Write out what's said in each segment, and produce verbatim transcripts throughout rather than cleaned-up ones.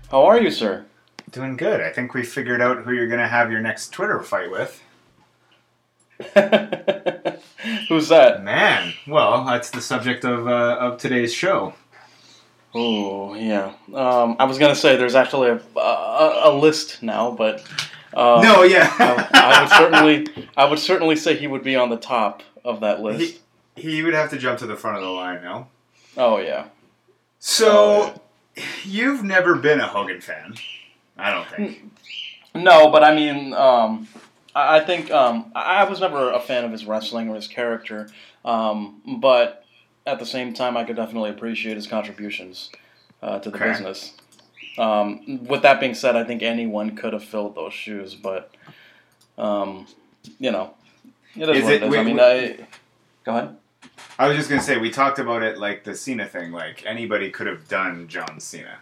How are you, sir? Doing good. I think we figured out who you're going to have your next Twitter fight with. Who's that? Man, well, that's the subject of uh, of today's show. Oh, yeah. Um, I was gonna say there's actually a, a, a list now, but um, no, yeah, I, I would certainly, I would certainly say he would be on the top of that list. He, he would have to jump to the front of the line, no? Oh yeah. So, oh, yeah. You've never been a Hogan fan, I don't think. No, but I mean, um, I, I think um, I was never a fan of his wrestling or his character, um, but at the same time, I could definitely appreciate his contributions uh, to the Okay. business. Um, with that being said, I think anyone could have filled those shoes, but um, you know, it is, Is what it- it is. wait, I mean, wait. I go ahead. I was just going to say, we talked about it like the Cena thing. Like, anybody could have done John Cena.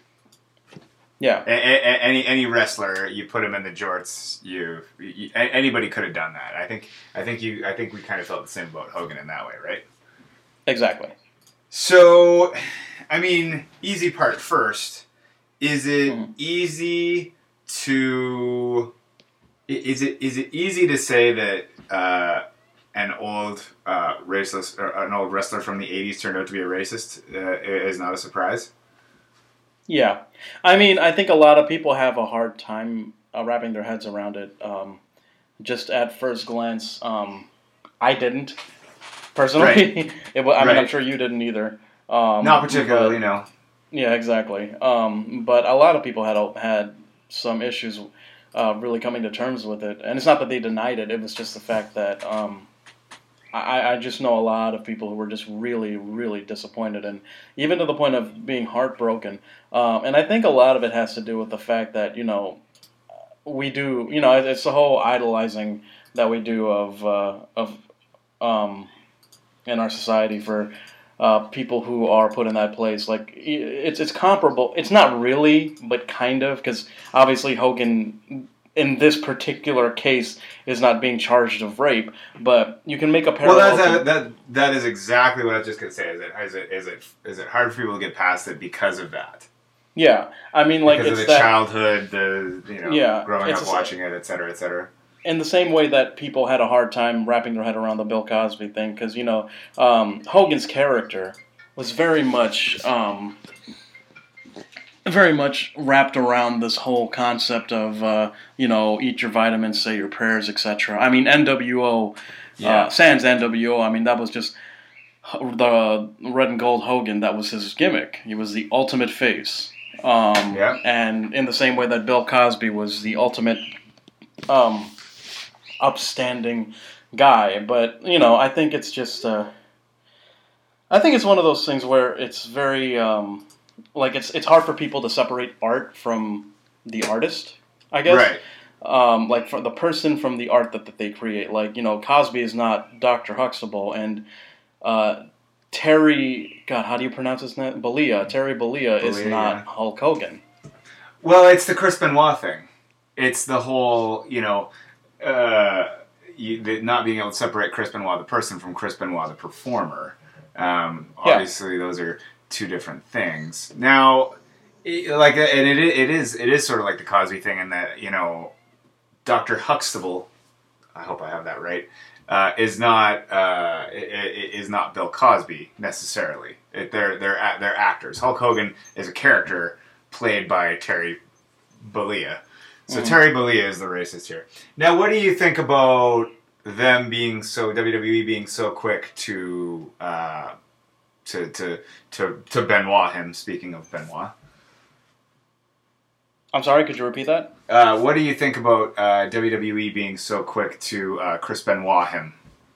Yeah, A- a- any any wrestler, you put him in the jorts, you, you a- anybody could have done that. I think I think you I think we kind of felt the same about Hogan in that way, right? exactly. So, I mean, easy part first. Is it Mhm. easy to i- is it is it easy to say that uh, an old uh, racist or an old wrestler from the eighties turned out to be a racist uh, is not a surprise? Yeah, I mean, I think a lot of people have a hard time uh, wrapping their heads around it. Um, just at first glance, um, I didn't personally. Right. it, wa- I mean, I'm Right. sure you didn't either. Um, Not particularly, but- no. Yeah, exactly. Um, but a lot of people had had some issues uh, really coming to terms with it, and it's not that they denied it. It was just the fact that um, I, I just know a lot of people who were just really, really disappointed, and even to the point of being heartbroken. Um, and I think a lot of it has to do with the fact that you know we do, you know, it's the whole idolizing that we do of uh, of um, in our society for. Uh, people who are put in that place, like it's it's comparable. It's not really, but kind of, because obviously Hogan, in this particular case, is not being charged of rape. But you can make a Well, parallel. that's, to, that, that that is exactly what I was just gonna say. Is it is it is it is it hard for people to get past it because of that? yeah, I mean, like Because it's of the that childhood, the you know, Yeah, growing it's up a- watching it, et cetera, et cetera. in the same way that people had a hard time wrapping their head around the Bill Cosby thing, because you know um, Hogan's character was very much. Um, very much wrapped around this whole concept of, uh, you know, eat your vitamins, say your prayers, et cetera. I mean, N W O, Yeah. uh, sans N W O, I mean, that was just the red and gold Hogan. That was his gimmick. He was the ultimate face. Um, Yeah. And in the same way that Bill Cosby was the ultimate um, upstanding guy. But, you know, I think it's just... Uh, I think it's one of those things where it's very... Um, Like it's it's hard for people to separate art from the artist, I guess. Right. Um, like for the person from the art that, that they create. Like you know, Cosby is not Doctor Huxtable, and uh, Terry. God, how do you pronounce his name? Bollea. Terry Bollea is Bollea, not yeah. Hulk Hogan. Well, it's the Chris Benoit thing. It's the whole, you know, uh, you, the, not being able to separate Chris Benoit, the person, from Chris Benoit, the performer. Um, Yeah. obviously, those are two different things. Now, it, like, and it it is it is sort of like the Cosby thing in that, you know, Doctor Huxtable, I hope I have that right, uh, is not uh, is not Bill Cosby necessarily. It, they're they're they're actors. Hulk Hogan is a character played by Terry Bollea. So Mhm. Terry Bollea is the racist here. Now, what do you think about them being so W W E being so quick to uh, to to to to Benoit him? Speaking of Benoit, I'm sorry, could you repeat that? uh, what do you think about uh, W W E being so quick to uh, Chris Benoit him?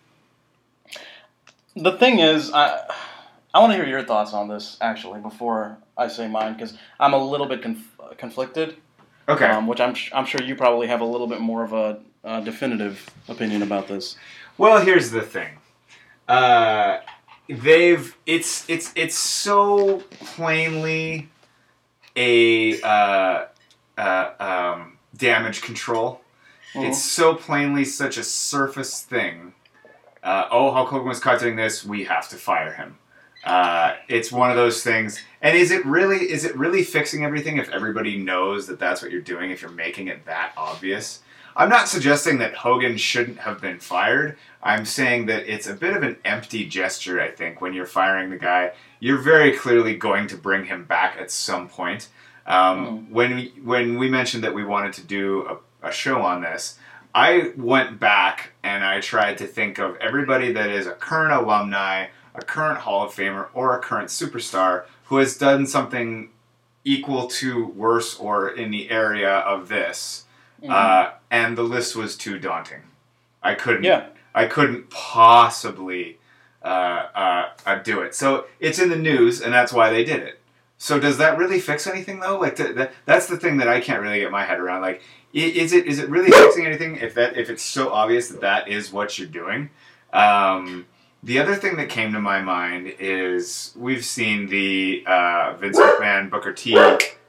The thing is, I I want to hear your thoughts on this actually before I say mine because I'm a little bit conf- conflicted. Okay. Um, which I'm I'm sure you probably have a little bit more of a uh, definitive opinion about this. Well, here's the thing. Uh, they've it's it's it's so plainly a uh, uh, um, damage control. Mhm. It's so plainly such a surface thing. Uh, oh, Hulk Hogan was caught doing this. We have to fire him. Uh, it's one of those things. And is it really is it really fixing everything if everybody knows that that's what you're doing, if you're making it that obvious? I'm not suggesting that Hogan shouldn't have been fired. I'm saying that it's a bit of an empty gesture, I think, when you're firing the guy. You're very clearly going to bring him back at some point. Um, mm. When we, when we mentioned that we wanted to do a, a show on this, I went back and I tried to think of everybody that is a current alumni, a current Hall of Famer, or a current superstar who has done something equal to, worse, or in the area of this. Mm-hmm. Uh, and the list was too daunting. I couldn't. Yeah. I couldn't possibly uh, uh, uh, do it. So it's in the news, and that's why they did it. So does that really fix anything, though? Like th- that, that's the thing that I can't really get my head around. Like, is it is it really fixing anything if that if it's so obvious that that is what you're doing? Um, the other thing that came to my mind is we've seen the uh, Vince McMahon Booker T.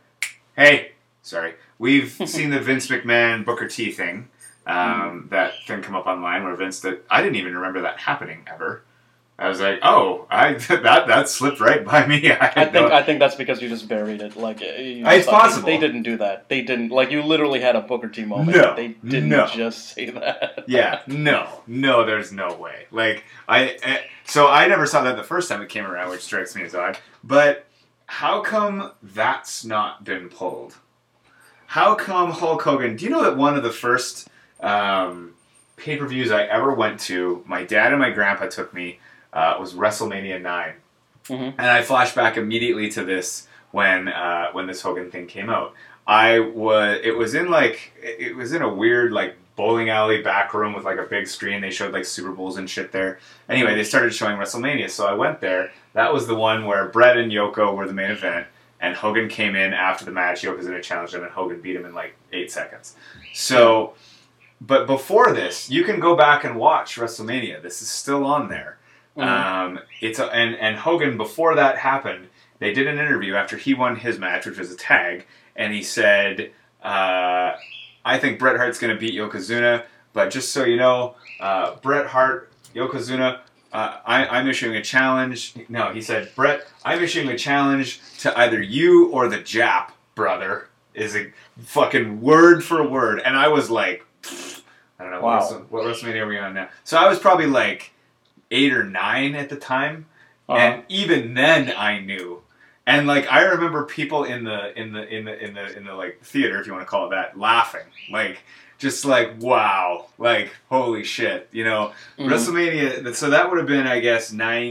Hey, sorry. We've seen the Vince McMahon Booker T thing, um, that thing come up online where Vince, that I didn't even remember that happening ever. I was like, oh, I that that slipped right by me. I, I think no... I think that's because you just buried it. Like it's possible. They, they didn't do that. They didn't. Like you literally had a Booker T moment. No, they didn't no. just say that. Yeah, no, no. There's no way. Like I, I, so I never saw that the first time it came around, which strikes me as odd. But how come that's not been pulled? How come Hulk Hogan... Do you know that one of the first um, pay-per-views I ever went to, my dad and my grandpa took me, uh, was WrestleMania nine. Mm-hmm. And I flash back immediately to this when uh, when this Hogan thing came out. I was... It was in like... It was in a weird like bowling alley back room with like a big screen. They showed like Super Bowls and shit there. Anyway, they started showing WrestleMania, so I went there. That was the one where Bret and Yoko were the main event. And Hogan came in after the match. Yokozuna challenged him, and Hogan beat him in like eight seconds. So, but before this, you can go back and watch WrestleMania. This is still on there. Mm-hmm. Um, it's a, and and Hogan, before that happened, they did an interview after he won his match, which was a tag, and he said, uh, "I think Bret Hart's going to beat Yokozuna, but just so you know, uh, Bret Hart, Yokozuna." Uh, I, I'm issuing a challenge. No, he said, Bret, I'm issuing a challenge to either you or the Jap, brother. Is a fucking word for word. And I was like, I don't know, wow. what, what WrestleMania are we on now? So I was probably like eight or nine at the time. Uh-huh. And even then I knew. And like I remember people in the in the in the in the in the like theater, if you want to call it that, laughing. Like just like, wow, like, holy shit, you know, mm-hmm. WrestleMania, so that would have been, I guess,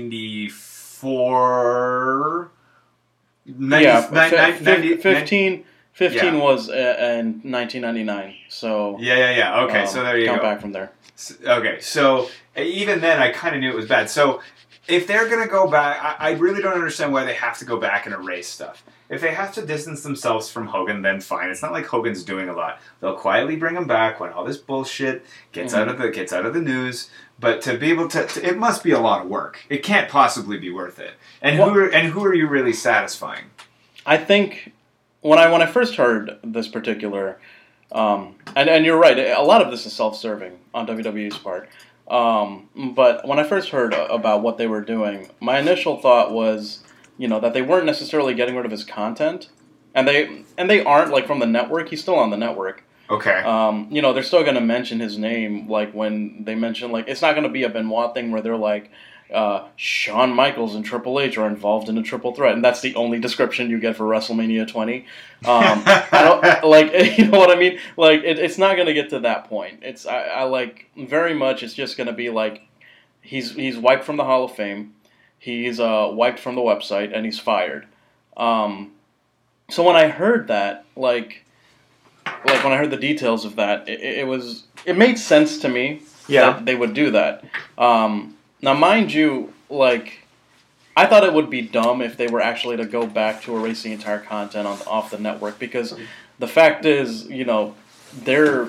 ninety-four, ninety, yeah, ninety, f- ninety, fifteen, fifteen yeah. was uh, in nineteen ninety-nine, so... Yeah, yeah, yeah, okay, um, so there you count go. Count back from there. Okay, so even then, I kind of knew it was bad, so if they're going to go back, I, I really don't understand why they have to go back and erase stuff. If they have to distance themselves from Hogan, then fine. It's not like Hogan's doing a lot. They'll quietly bring him back when all this bullshit gets mm-hmm. out of the gets out of the news. But to be able to, to, it must be a lot of work. It can't possibly be worth it. And well, who are, and who are you really satisfying? I think when I when I first heard this particular, um, and and you're right, a lot of this is self-serving on W W E's part. Um, but when I first heard about what they were doing, my initial thought was, you know, that they weren't necessarily getting rid of his content, and they and they aren't, like, from the network. He's still on the network. Okay. Um, you know, they're still going to mention his name, like, when they mention, like, it's not going to be a Benoit thing where they're like, uh, Shawn Michaels and Triple H are involved in a triple threat, and that's the only description you get for WrestleMania twenty. Um, I don't, like, you know what I mean? Like, it, it's not going to get to that point. It's, I, I like, very much, it's just going to be like, he's he's wiped from the Hall of Fame. He's uh, wiped from the website, and he's fired. Um, so when I heard that, like, like when I heard the details of that, it, it was it made sense to me yeah. that they would do that. Um, now, mind you, like, I thought it would be dumb if they were actually to go back to erase the entire content on off the network, because the fact is, you know, their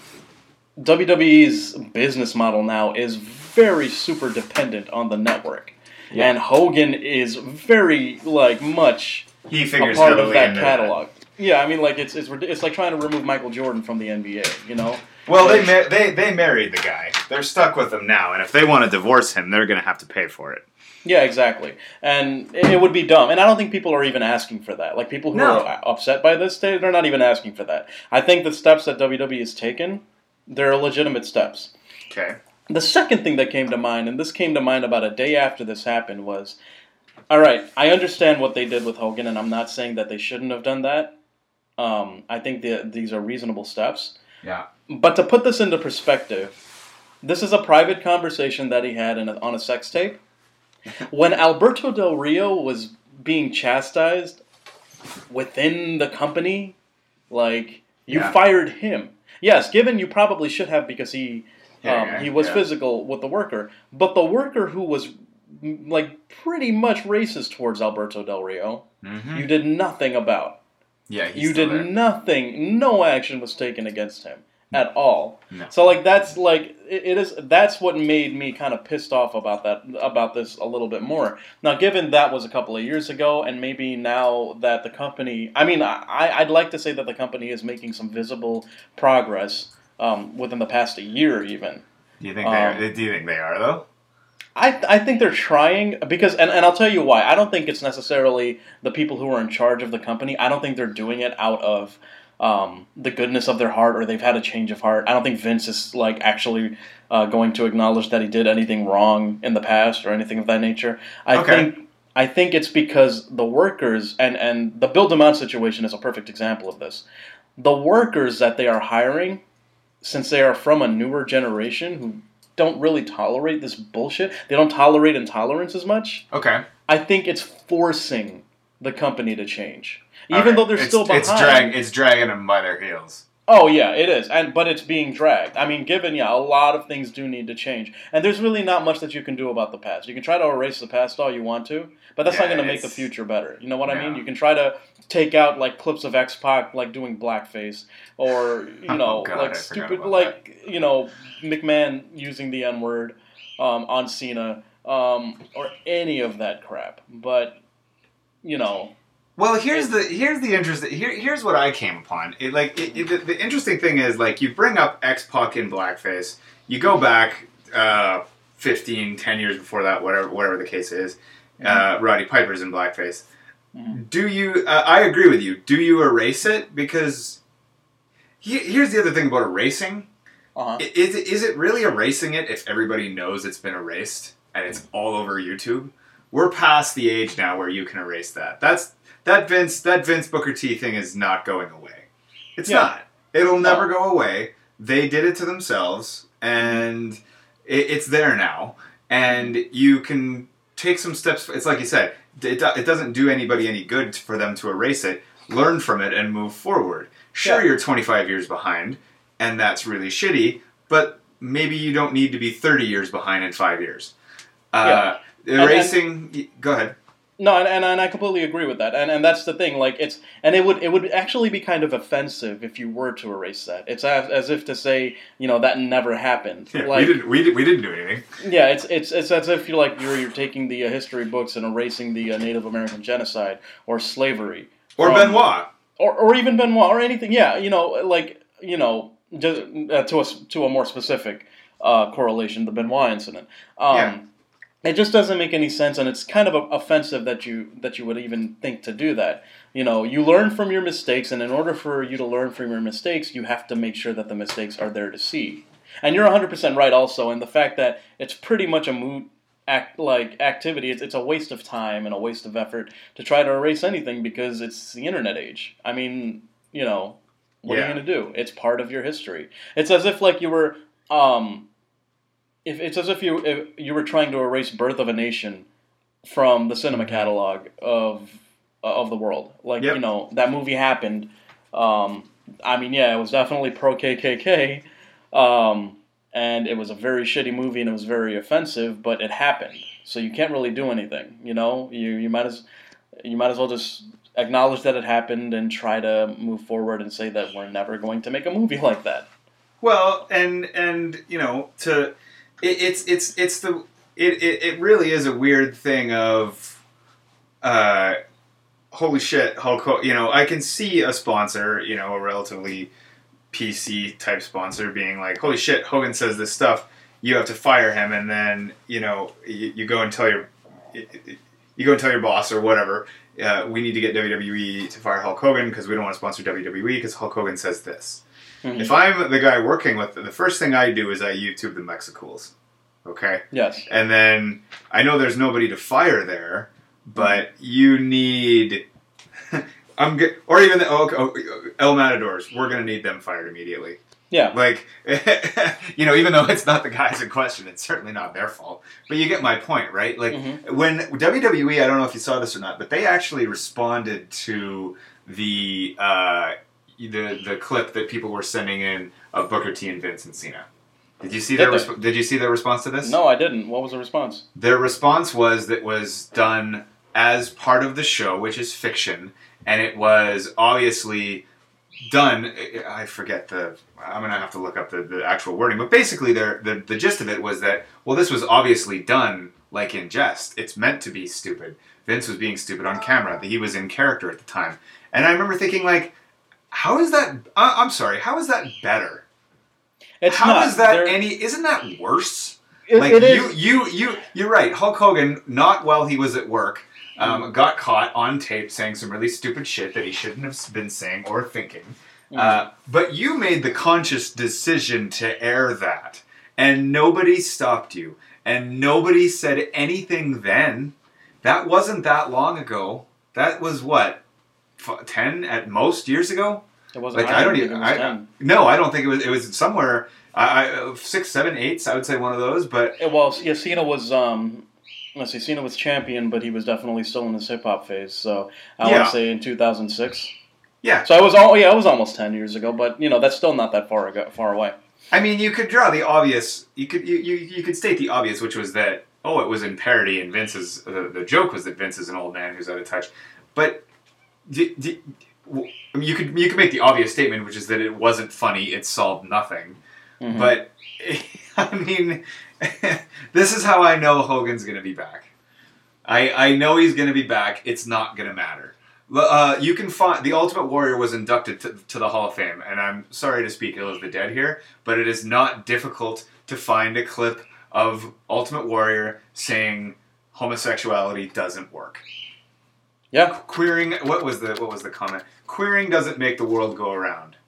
W W E's business model now is very super dependent on the network. Yeah. And Hogan is very, like, much he figures a part of that into catalog. That. Yeah, I mean, like, it's it's it's like trying to remove Michael Jordan from the N B A, you know? Well, like, they, they they married the guy. They're stuck with him now, and if they want to divorce him, they're going to have to pay for it. Yeah, exactly. And it, it would be dumb. And I don't think people are even asking for that. Like, people who No. are upset by this, they, they're not even asking for that. I think the steps that W W E has taken, they're legitimate steps. Okay. The second thing that came to mind, and this came to mind about a day after this happened, was, all right, I understand what they did with Hogan, and I'm not saying that they shouldn't have done that. Um, I think the, these are reasonable steps. Yeah. But to put this into perspective, this is a private conversation that he had in a, on a sex tape. When Alberto Del Rio was being chastised within the company, like, you Yeah. fired him. Yes, given you probably should have because he Yeah, um, yeah, he was yeah. physical with the worker. But the worker who was, mm, like, pretty much racist towards Alberto Del Rio, Mm-hmm. you did nothing about. Yeah, he's You still did there. nothing. No action was taken against him at all. No. So, like, that's like it, it is. That's what made me kind of pissed off about that about this a little bit more. Now, given that was a couple of years ago, and maybe now that the company, I mean, I I'd like to say that the company is making some visible progress um, within the past a year, even. Do you think they Um, are? Do you think they are though? I, I think they're trying because and, and I'll tell you why. I don't think it's necessarily the people who are in charge of the company. I don't think they're doing it out of um, the goodness of their heart or they've had a change of heart. I don't think Vince is like actually uh, going to acknowledge that he did anything wrong in the past or anything of that nature. I Okay. think I think it's because the workers and, and the Bill DeMott situation is a perfect example of this. The workers that they are hiring, since they are from a newer generation who don't really tolerate this bullshit. They don't tolerate intolerance as much. Okay. I think it's forcing the company to change, All even right. though they're it's, still behind. It's drag. It's dragging them by their heels. Oh yeah, it is, and but it's being dragged. I mean, given yeah, a lot of things do need to change, and there's really not much that you can do about the past. You can try to erase the past all you want to, but that's not Yeah, going to make the it's- future better. You know what I mean? No. You can try to take out like clips of X-Pac like doing blackface, or you Oh, know, God, I like forgot stupid, about like you know, McMahon using the N word um, on Cena, um, or any of that crap. But you know. Well, here's the here's the interesting here here's what I came upon. It, like it, it, the, the interesting thing is like you bring up X-Pac in blackface. You go back uh, fifteen, ten years before that, whatever whatever the case is. Uh, Roddy Piper's in blackface. Mm-hmm. Do you? Uh, I agree with you. Do you erase it? Because he, here's the other thing about erasing. Uh-huh. I- Is it, is it really erasing it if everybody knows it's been erased and it's all over YouTube? We're past the age now where you can erase that. That's that Vince that Vince Booker T thing is not going away. It's Yeah. not. It'll never No. go away. They did it to themselves, and it, it's there now. And you can take some steps. It's like you said. It, do- it doesn't do anybody any good for them to erase it. Learn from it and move forward. Sure, Yeah. you're twenty-five years behind, and that's really shitty. But maybe you don't need to be thirty years behind in five years. Uh, erasing. y go ahead. No, and, and and I completely agree with that, and and that's the thing. Like it's and it would it would actually be kind of offensive if you were to erase that. It's as, as if to say, you know, that never happened. Yeah, like, we didn't. We, did, we didn't do anything. yeah, it's it's it's as if you're like you're you're taking the uh, history books and erasing the uh, Native American genocide or slavery Or from- Benoit. or or even Benoit or anything. Yeah, you know, like you know, just uh, to a s- to a more specific uh, correlation, the Benoit incident. Um, Yeah. It just doesn't make any sense, and it's kind of offensive that you that you would even think to do that. You know, you learn from your mistakes, and in order for you to learn from your mistakes, you have to make sure that the mistakes are there to see. And you're one hundred percent right also in the fact that it's pretty much a moot act like activity. It's it's a waste of time and a waste of effort to try to erase anything because it's the internet age. I mean, you know, what are Yeah. you going to do? It's part of your history. It's as if like you were um If it's as if you if you were trying to erase Birth of a Nation from the cinema catalog of of the world, like Yep. you know that movie happened. Um, I mean, yeah, it was definitely pro K K K, um, and it was a very shitty movie and it was very offensive, but it happened, so you can't really do anything. You know, you you might as you might as well just acknowledge that it happened and try to move forward and say that we're never going to make a movie like that. Well, and and you know, to it, it's it's it's the it, it it really is a weird thing of, uh, holy shit, Hulk. Ho- You know, I can see a sponsor, you know, a relatively P C type sponsor being like, holy shit, Hogan says this stuff, you have to fire him, and then you know you, you go and tell your you go and tell your boss or whatever, uh, we need to get W W E to fire Hulk Hogan because we don't want to sponsor W W E because Hulk Hogan says this. Mm-hmm. If I'm the guy working with it, the first thing I do is I YouTube the Mexicools. Okay? Yes. And then I know there's nobody to fire there, but you need... I'm good, or even the oh, oh, El Matadors, we're going to need them fired immediately. Yeah. Like, you know, even though it's not the guys in question, it's certainly not their fault. But you get my point, right? Like, mm-hmm. when W W E, I don't know if you saw this or not, but they actually responded to the uh, the the clip that people were sending in of Booker T and Vince and Cena. Did you see their did, resp- did you see their response to this? No, I didn't. What was the response? Their response was that it was done as part of the show, which is fiction, and it was obviously done. I forget the. I'm gonna have to look up the, the actual wording, but basically, their the the gist of it was that well, this was obviously done like in jest. It's meant to be stupid. Vince was being stupid on camera. He was in character at the time, and I remember thinking like, how is that? Uh, I'm sorry. How is that better? It's how not. is that They're... any? Isn't that worse? It, like it you, is. you, you, you're right. Hulk Hogan, not while he was at work, um, mm. got caught on tape saying some really stupid shit that he shouldn't have been saying or thinking. Mm. Uh, but you made the conscious decision to air that, and nobody stopped you, and nobody said anything then. That wasn't that long ago. That was what, ten at most years ago. It wasn't. Like I don't even. I, no, I don't think it was. It was somewhere. I, I six, seven, eights. I would say one of those. But it was. Yeah, Cena was. Um, let's see. Cena was champion, but he was definitely still in his hip hop phase. So I yeah. want to say in two thousand six. Yeah. So I was. all. Yeah, it was almost ten years ago. But you know, that's still not that far ago, far away. I mean, you could draw the obvious. You could you, you, you could state the obvious, which was that oh, it was in parody, and Vince's the, the joke was that Vince is an old man who's out of touch. But d- d- I mean, you could you could make the obvious statement, which is that it wasn't funny. It solved nothing. Mm-hmm. But I mean, this is how I know Hogan's going to be back. I I know he's going to be back. It's not going to matter. Uh, you can find the Ultimate Warrior was inducted to, to the Hall of Fame, and I'm sorry to speak ill of the dead here, but it is not difficult to find a clip of Ultimate Warrior saying homosexuality doesn't work. Yeah, queering. What was the what was the comment? Queering doesn't make the world go around.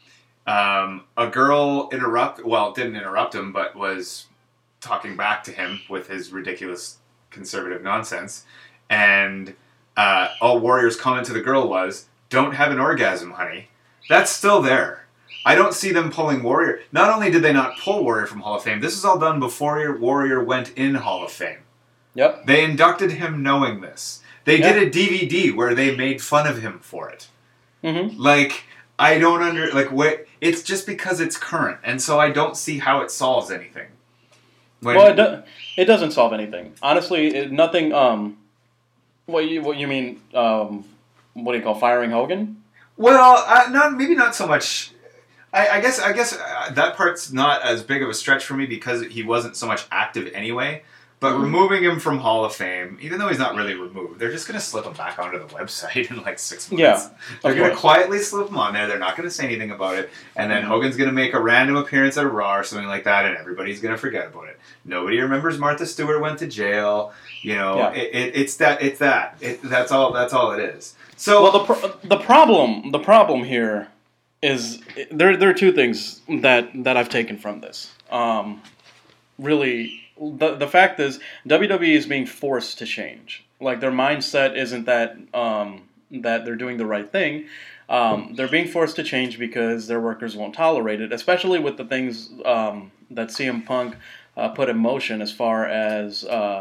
Um, a girl interrupt. Well, didn't interrupt him, but was talking back to him with his ridiculous conservative nonsense. And uh, all Warrior's comment to the girl was, "Don't have an orgasm, honey." That's still there. I don't see them pulling Warrior. Not only did they not pull Warrior from Hall of Fame, this is all done before Warrior went in Hall of Fame. Yep. They inducted him knowing this. They yep. did a D V D where they made fun of him for it. Mm-hmm. Like, I don't under... Like, what... It's just because it's current, and so I don't see how it solves anything. When, well, it, do, it doesn't solve anything. Honestly, it, nothing... Um, what you what you mean... Um, what do you call firing Hogan? Well, uh, not maybe not so much... I, I guess I guess uh, that part's not as big of a stretch for me because he wasn't so much active anyway. But mm-hmm. removing him from Hall of Fame, even though he's not really removed, they're just going to slip him back onto the website in like six months. Yeah, they're going to quietly slip him on there. They're not going to say anything about it. And then mm-hmm. Hogan's going to make a random appearance at Raw or something like that, and everybody's going to forget about it. Nobody remembers Martha Stewart went to jail. You know, yeah. it, it, it's that. It's that. It, that's all. That's all it is. So well, the pro- the problem the problem here is there. There are two things that that I've taken from this. Um, really. The the fact is, W W E is being forced to change. Like, their mindset isn't that um, that they're doing the right thing. Um, they're being forced to change because their workers won't tolerate it, especially with the things um, that C M Punk uh, put in motion as far as uh,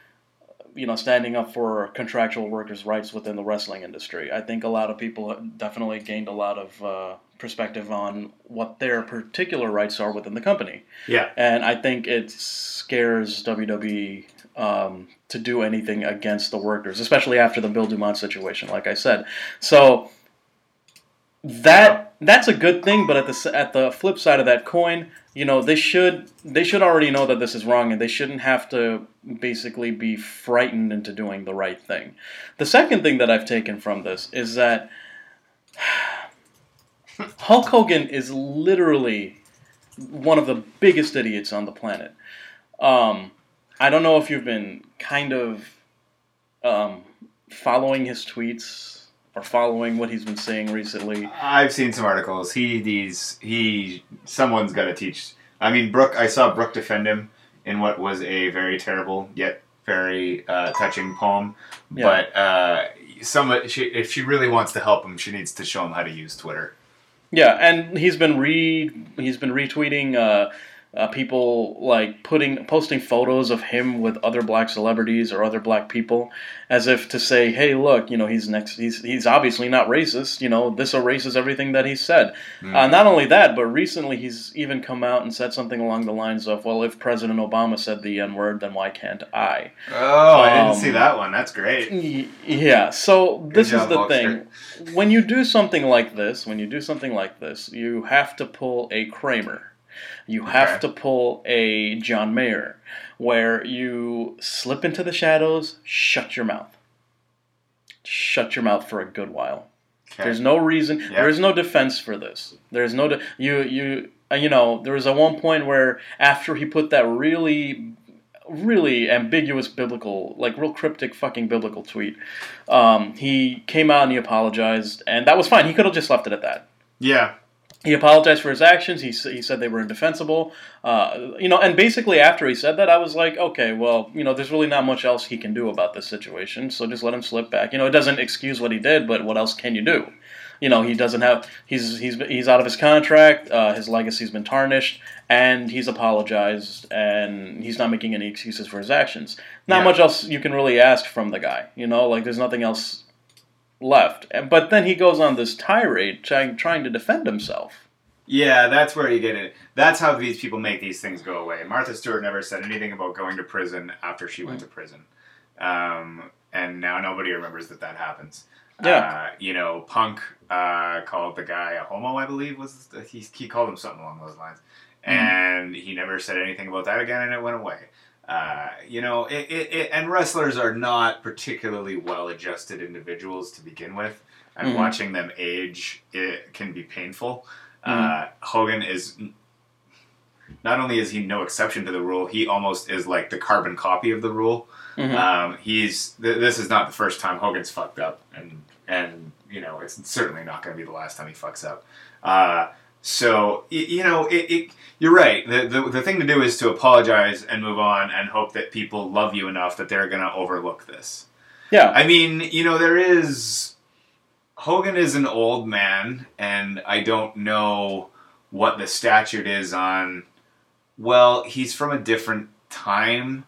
you know, standing up for contractual workers' rights within the wrestling industry. I think a lot of people definitely gained a lot of uh, perspective on what their particular rights are within the company. Yeah. And I think it scares W W E um, to do anything against the workers, especially after the Bill Dumont situation, like I said. So that that's a good thing, but at the at the flip side of that coin, you know, they should they should already know that this is wrong, and they shouldn't have to basically be frightened into doing the right thing. The second thing that I've taken from this is that Hulk Hogan is literally one of the biggest idiots on the planet. Um, I don't know if you've been kind of um, following his tweets or following what he's been saying recently? I've seen some articles. He, these, he, someone's got to teach. I mean, Brooke. I saw Brooke defend him in what was a very terrible yet very uh, touching poem. Yeah. But uh, some, she, if she really wants to help him, she needs to show him how to use Twitter. Yeah, and he's been re he's been retweeting uh, uh, people like putting posting photos of him with other black celebrities or other black people, as if to say, hey, look, you know, he's next. He's he's obviously not racist. You know, this erases everything that he said. Mm. Uh, not only that, but recently he's even come out and said something along the lines of, well, if President Obama said the N word, then why can't I? Oh, I didn't um, see that one. That's great. Y- yeah. So Good this job, is the Hulkster. thing. When you do something like this, when you do something like this, you have to pull a Kramer. You have Okay. to pull a John Mayer, where you slip into the shadows, shut your mouth. Shut your mouth for a good while. Okay. There's no reason. Yep. There is no defense for this. There's no de- you you uh, you know. There was at one point where after he put that really, really ambiguous biblical, like real cryptic fucking biblical tweet, um, he came out and he apologized, and that was fine. He could have just left it at that. Yeah. He apologized for his actions. He he said they were indefensible. Uh, you know, and basically after he said that, I was like, okay, well, you know, there's really not much else he can do about this situation. So just let him slip back. You know, it doesn't excuse what he did, but what else can you do? You know, he doesn't have. He's he's he's out of his contract. Uh, his legacy's been tarnished, and he's apologized, and he's not making any excuses for his actions. Not Yeah. much else you can really ask from the guy. You know, like there's nothing else left. But then he goes on this tirade trying, trying to defend himself. Yeah, that's where you get it. That's how these people make these things go away. Martha Stewart never said anything about going to prison after she went to prison. Um, and now nobody remembers that that happens. Yeah. Uh, you know, Punk uh, called the guy a homo, I believe. was He, he called him something along those lines. And he never said anything about that again, and it went away. Uh, you know, it, it, it, and wrestlers are not particularly well-adjusted individuals to begin with, and Mhm. watching them age it can be painful. Mhm. Uh, Hogan is not only is he no exception to the rule, he almost is like the carbon copy of the rule. Mhm. Um, he's th- this is not the first time Hogan's fucked up, and and you know it's certainly not going to be the last time he fucks up. Uh, So, you know, it, it, you're right. The, the the thing to do is to apologize and move on and hope that people love you enough that they're going to overlook this. Yeah. I mean, you know, there is... Hogan is an old man, and I don't know what the statute is on... Well, he's from a different time,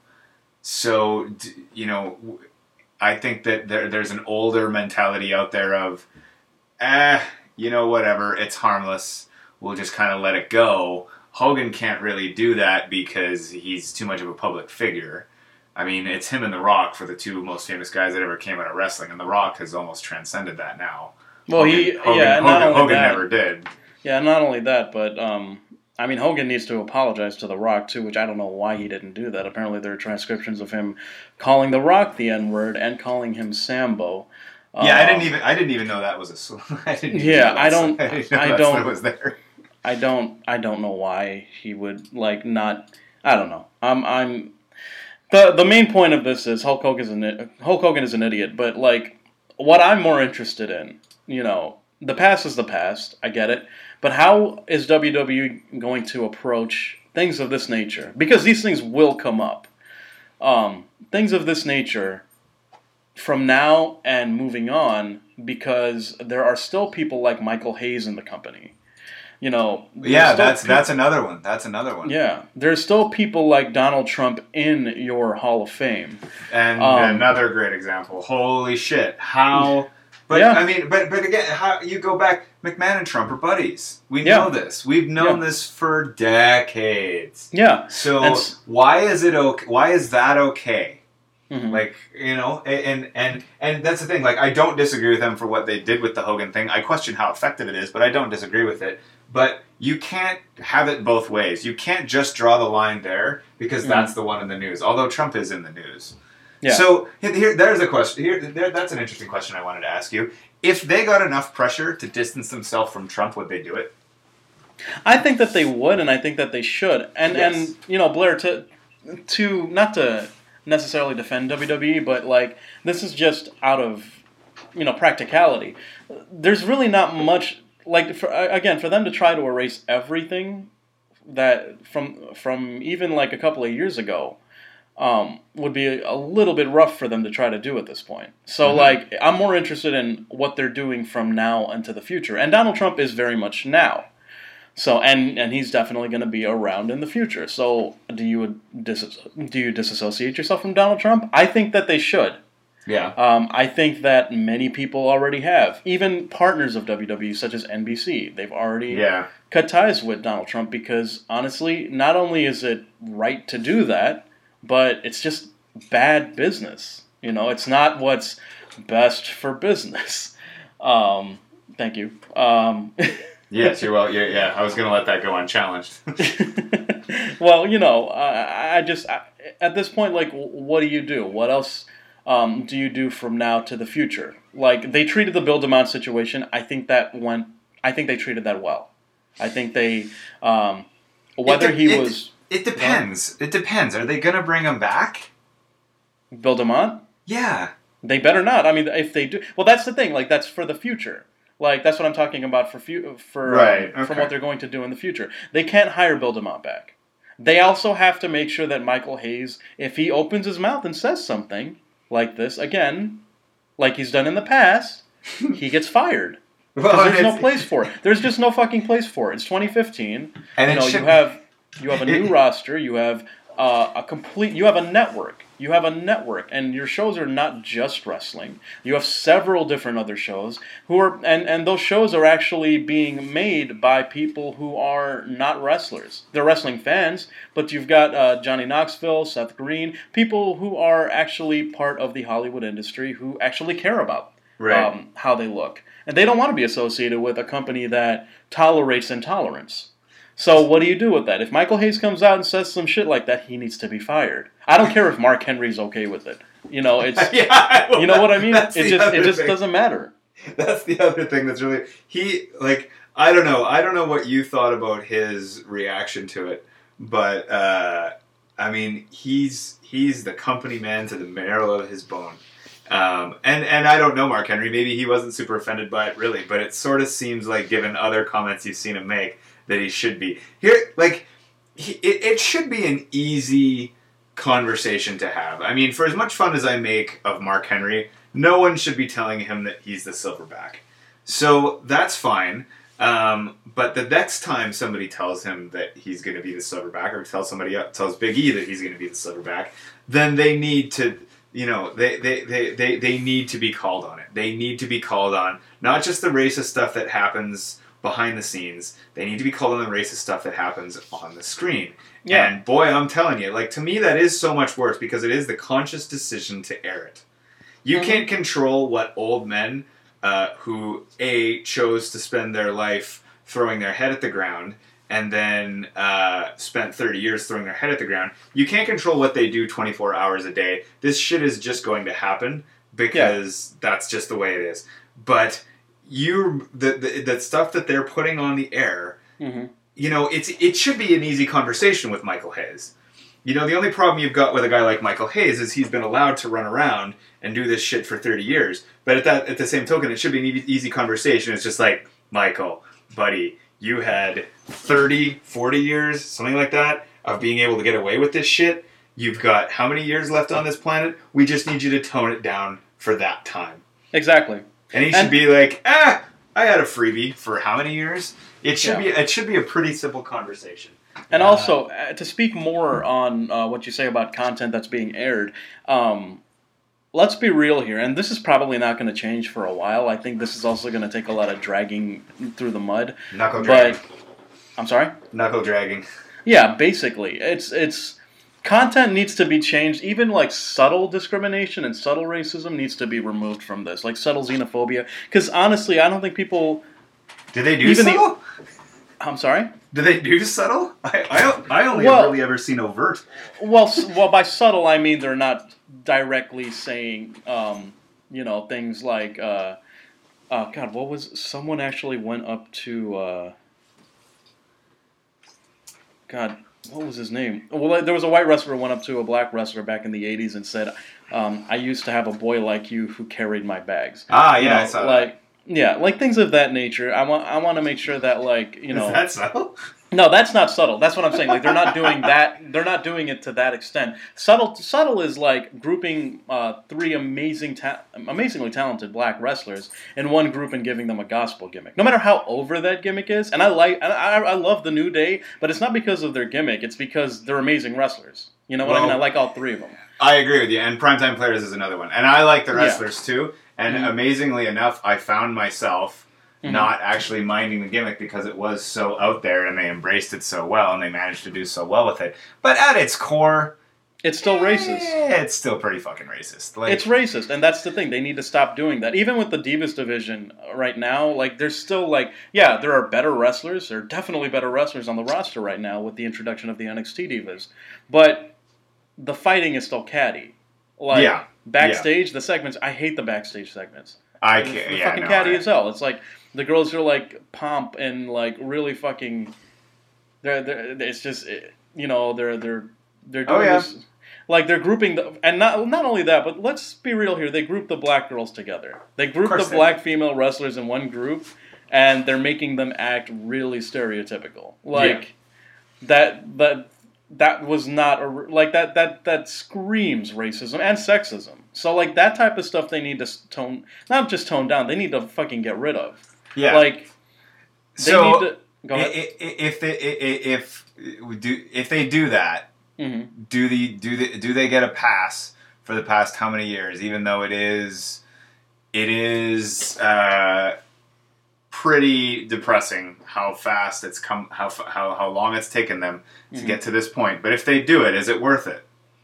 so, you know, I think that there, there's an older mentality out there of, eh, you know, whatever, it's harmless. We'll just kind of let it go. Hogan can't really do that because he's too much of a public figure. I mean, it's him and The Rock for the two most famous guys that ever came out of wrestling, and The Rock has almost transcended that now. Well, Hogan, he Hogan, yeah, Hogan, not only Hogan that, never did. Yeah, not only that, but um, I mean, Hogan needs to apologize to The Rock too, which I don't know why he didn't do that. Apparently, there are transcriptions of him calling The Rock the N-word and calling him Sambo. Yeah, I Um, didn't even I didn't even know that was a. sl- I didn't even Yeah, know I that's- don't- I, didn't know I that's don't- what was there. I don't I don't know why he would like not I don't know. I'm I'm the the main point of this is Hulk Hogan is an Hulk Hogan is an idiot, but like what I'm more interested in, you know, the past is the past. I get it, but how is W W E going to approach things of this nature? Because these things will come up. Um, things of this nature from now and moving on, because there are still people like Michael Hayes in the company. You know, there's Yeah, still that's peop- that's another one. That's another one. yeah. There's still people like Donald Trump in your Hall of Fame. And Um, another great example. Holy shit! How? But Yeah. I mean, but but again, how you go back? McMahon and Trump are buddies. We Yeah. know this. We've known Yeah. this for decades. Yeah. So And s- why is it okay? Why is that okay? Mhm. Like, you know, and and and that's the thing. Like, I don't disagree with them for what they did with the Hogan thing. I question how effective it is, but I don't disagree with it. But you can't have it both ways. You can't just draw the line there because Mhm. that's the one in the news. Although Trump is in the news. Yeah. So here, here- there's a question. Here, there, that's an interesting question I wanted to ask you. If they got enough pressure to distance themselves from Trump, would they do it? I think that they would, and I think that they should. And Yes. and you know, Blair, to to not to necessarily defend W W E, but like this is just out of, you know, practicality. There's really not much like for, again for them to try to erase everything that from from even like a couple of years ago. Um, would be a little bit rough for them to try to do at this point. So, mm-hmm. like, I'm more interested in what they're doing from now into the future. And Donald Trump is very much now. So, and, and he's definitely going to be around in the future. So, do you dis- do you disassociate yourself from Donald Trump? I think that they should. Yeah. Um, I think that many people already have. Even partners of W W E, such as N B C, they've already yeah. cut ties with Donald Trump because, honestly, not only is it right to do that, but it's just bad business. You know, it's not what's best for business. Um, thank you. Um, yes, you're well. Yeah, yeah. I was going to let that go unchallenged. Well, you know, I, I just I, at this point, like, what do you do? What else um, do you do from now to the future? Like, they treated the Bill DeMott situation. I think that went. I think they treated that well. I think they, um, whether it, he it, was. It depends. It depends. Are they going to bring him back? Bill DeMott? Yeah. They better not. I mean, if they do... Well, that's the thing. Like, that's for the future. Like, that's what I'm talking about for fu- for right. um, okay. from what they're going to do in the future. They can't hire Bill DeMott back. They also have to make sure that Michael Hayes, if he opens his mouth and says something like this, again, like he's done in the past, he gets fired. Because well, there's no place for it. There's just no fucking place for it. It's twenty fifteen. And you know, should... you have... You have a new roster. You have uh, a complete. You have a network. You have a network, and your shows are not just wrestling. You have several different other shows who are, and, and those shows are actually being made by people who are not wrestlers. They're wrestling fans, but you've got uh, Johnny Knoxville, Seth Green, people who are actually part of the Hollywood industry who actually care about right. um, how they look, and they don't want to be associated with a company that tolerates intolerance. So what do you do with that? If Michael Hayes comes out and says some shit like that, he needs to be fired. I don't care if Mark Henry's okay with it. You know, it's yeah, you know what I mean? It just it just thing. doesn't matter. That's the other thing that's really he like I don't know. I don't know what you thought about his reaction to it, but uh, I mean, he's he's the company man to the marrow of his bone. Um, and, and I don't know Mark Henry. Maybe he wasn't super offended by it, really, but it sort of seems like, given other comments you've seen him make, that he should be. Here, like, he, it, it should be an easy conversation to have. I mean, for as much fun as I make of Mark Henry, no one should be telling him that he's the silverback. So that's fine. Um, but the next time somebody tells him that he's going to be the silverback, or tells somebody else, tells Big E that he's going to be the silverback, then they need to... You know, they, they, they, they, they need to be called on it. They need to be called on not just the racist stuff that happens behind the scenes. They need to be called on the racist stuff that happens on the screen. Yeah. And boy, I'm telling you, like, to me that is so much worse because it is the conscious decision to air it. You mm-hmm. can't control what old men uh, who, A, chose to spend their life throwing their head at the ground and then uh, spent thirty years throwing their head at the ground. You can't control what they do twenty-four hours a day. This shit is just going to happen because yeah. that's just the way it is. But you, the, the the stuff that they're putting on the air, mm-hmm. you know, it's it should be an easy conversation with Michael Hayes. You know, the only problem you've got with a guy like Michael Hayes is he's been allowed to run around and do this shit for thirty years. But at that, at the same token, it should be an easy conversation. It's just like, Michael, buddy, you had thirty, forty years, something like that, of being able to get away with this shit. You've got how many years left on this planet? We just need you to tone it down for that time. Exactly. And he should and, be like, ah, I had a freebie for how many years? It should yeah. be it should be a pretty simple conversation. And uh, also, uh, to speak more on uh, what you say about content that's being aired, um, let's be real here, and this is probably not going to change for a while. I think this is also going to take a lot of dragging through the mud. Knuckle dragging. But, I'm sorry? Knuckle dragging. Yeah, basically. It's it's content needs to be changed. Even like subtle discrimination and subtle racism needs to be removed from this, like subtle xenophobia. Because honestly, I don't think people... Do they do even subtle? The, I'm sorry? Do they do subtle? I I, I only well, have really ever seen overt. Well, well, by subtle I mean they're not directly saying, um, you know, things like, uh, uh, God, what was, someone actually went up to, uh, God, what was his name? Well, there was a white wrestler who went up to a black wrestler back in the eighties and said, um, "I used to have a boy like you who carried my bags." Ah, yeah, you know, I saw like, that. Yeah, like things of that nature. I want I want to make sure that like you know. Is that so? No, that's not subtle. That's what I'm saying. Like they're not doing that. They're not doing it to that extent. Subtle, subtle is like grouping uh, three amazing, ta- amazingly talented black wrestlers in one group and giving them a gospel gimmick. No matter how over that gimmick is, and I like, I, I love the New Day, but it's not because of their gimmick. It's because they're amazing wrestlers. You know what well, I mean? I like all three of them. I agree with you. And Primetime Players is another one. And I like the wrestlers yeah. too. And mm-hmm. amazingly enough, I found myself. Mm-hmm. Not actually minding the gimmick because it was so out there and they embraced it so well and they managed to do so well with it. But at its core, it's still racist. Eh, it's still pretty fucking racist. Like, it's racist, and that's the thing. They need to stop doing that. Even with the Divas division right now, like there's still like, yeah, there are better wrestlers. There are definitely better wrestlers on the roster right now with the introduction of the N X T Divas. But the fighting is still catty. Like yeah. backstage, yeah. the segments, I hate the backstage segments. I can't. They're yeah, fucking no, catty I, as hell. It's like the girls are like pomp and like really fucking. They're, they're it's just you know they're they're they're doing oh, yeah. this like they're grouping the and not not only that but let's be real here, they group the black girls together. They group the black they. female wrestlers in one group and they're making them act really stereotypical. Like yeah. that that that was not a like that that that screams racism and sexism. So like that type of stuff they need to tone not just tone down, they need to fucking get rid of. Yeah. Like they so need to go ahead. if they if we do if they do that, mm-hmm. do the do the do they get a pass for the past how many years? Even though it is it is uh, pretty depressing how fast it's come how how how long it's taken them to mm-hmm. get to this point. But if they do it, is it worth it?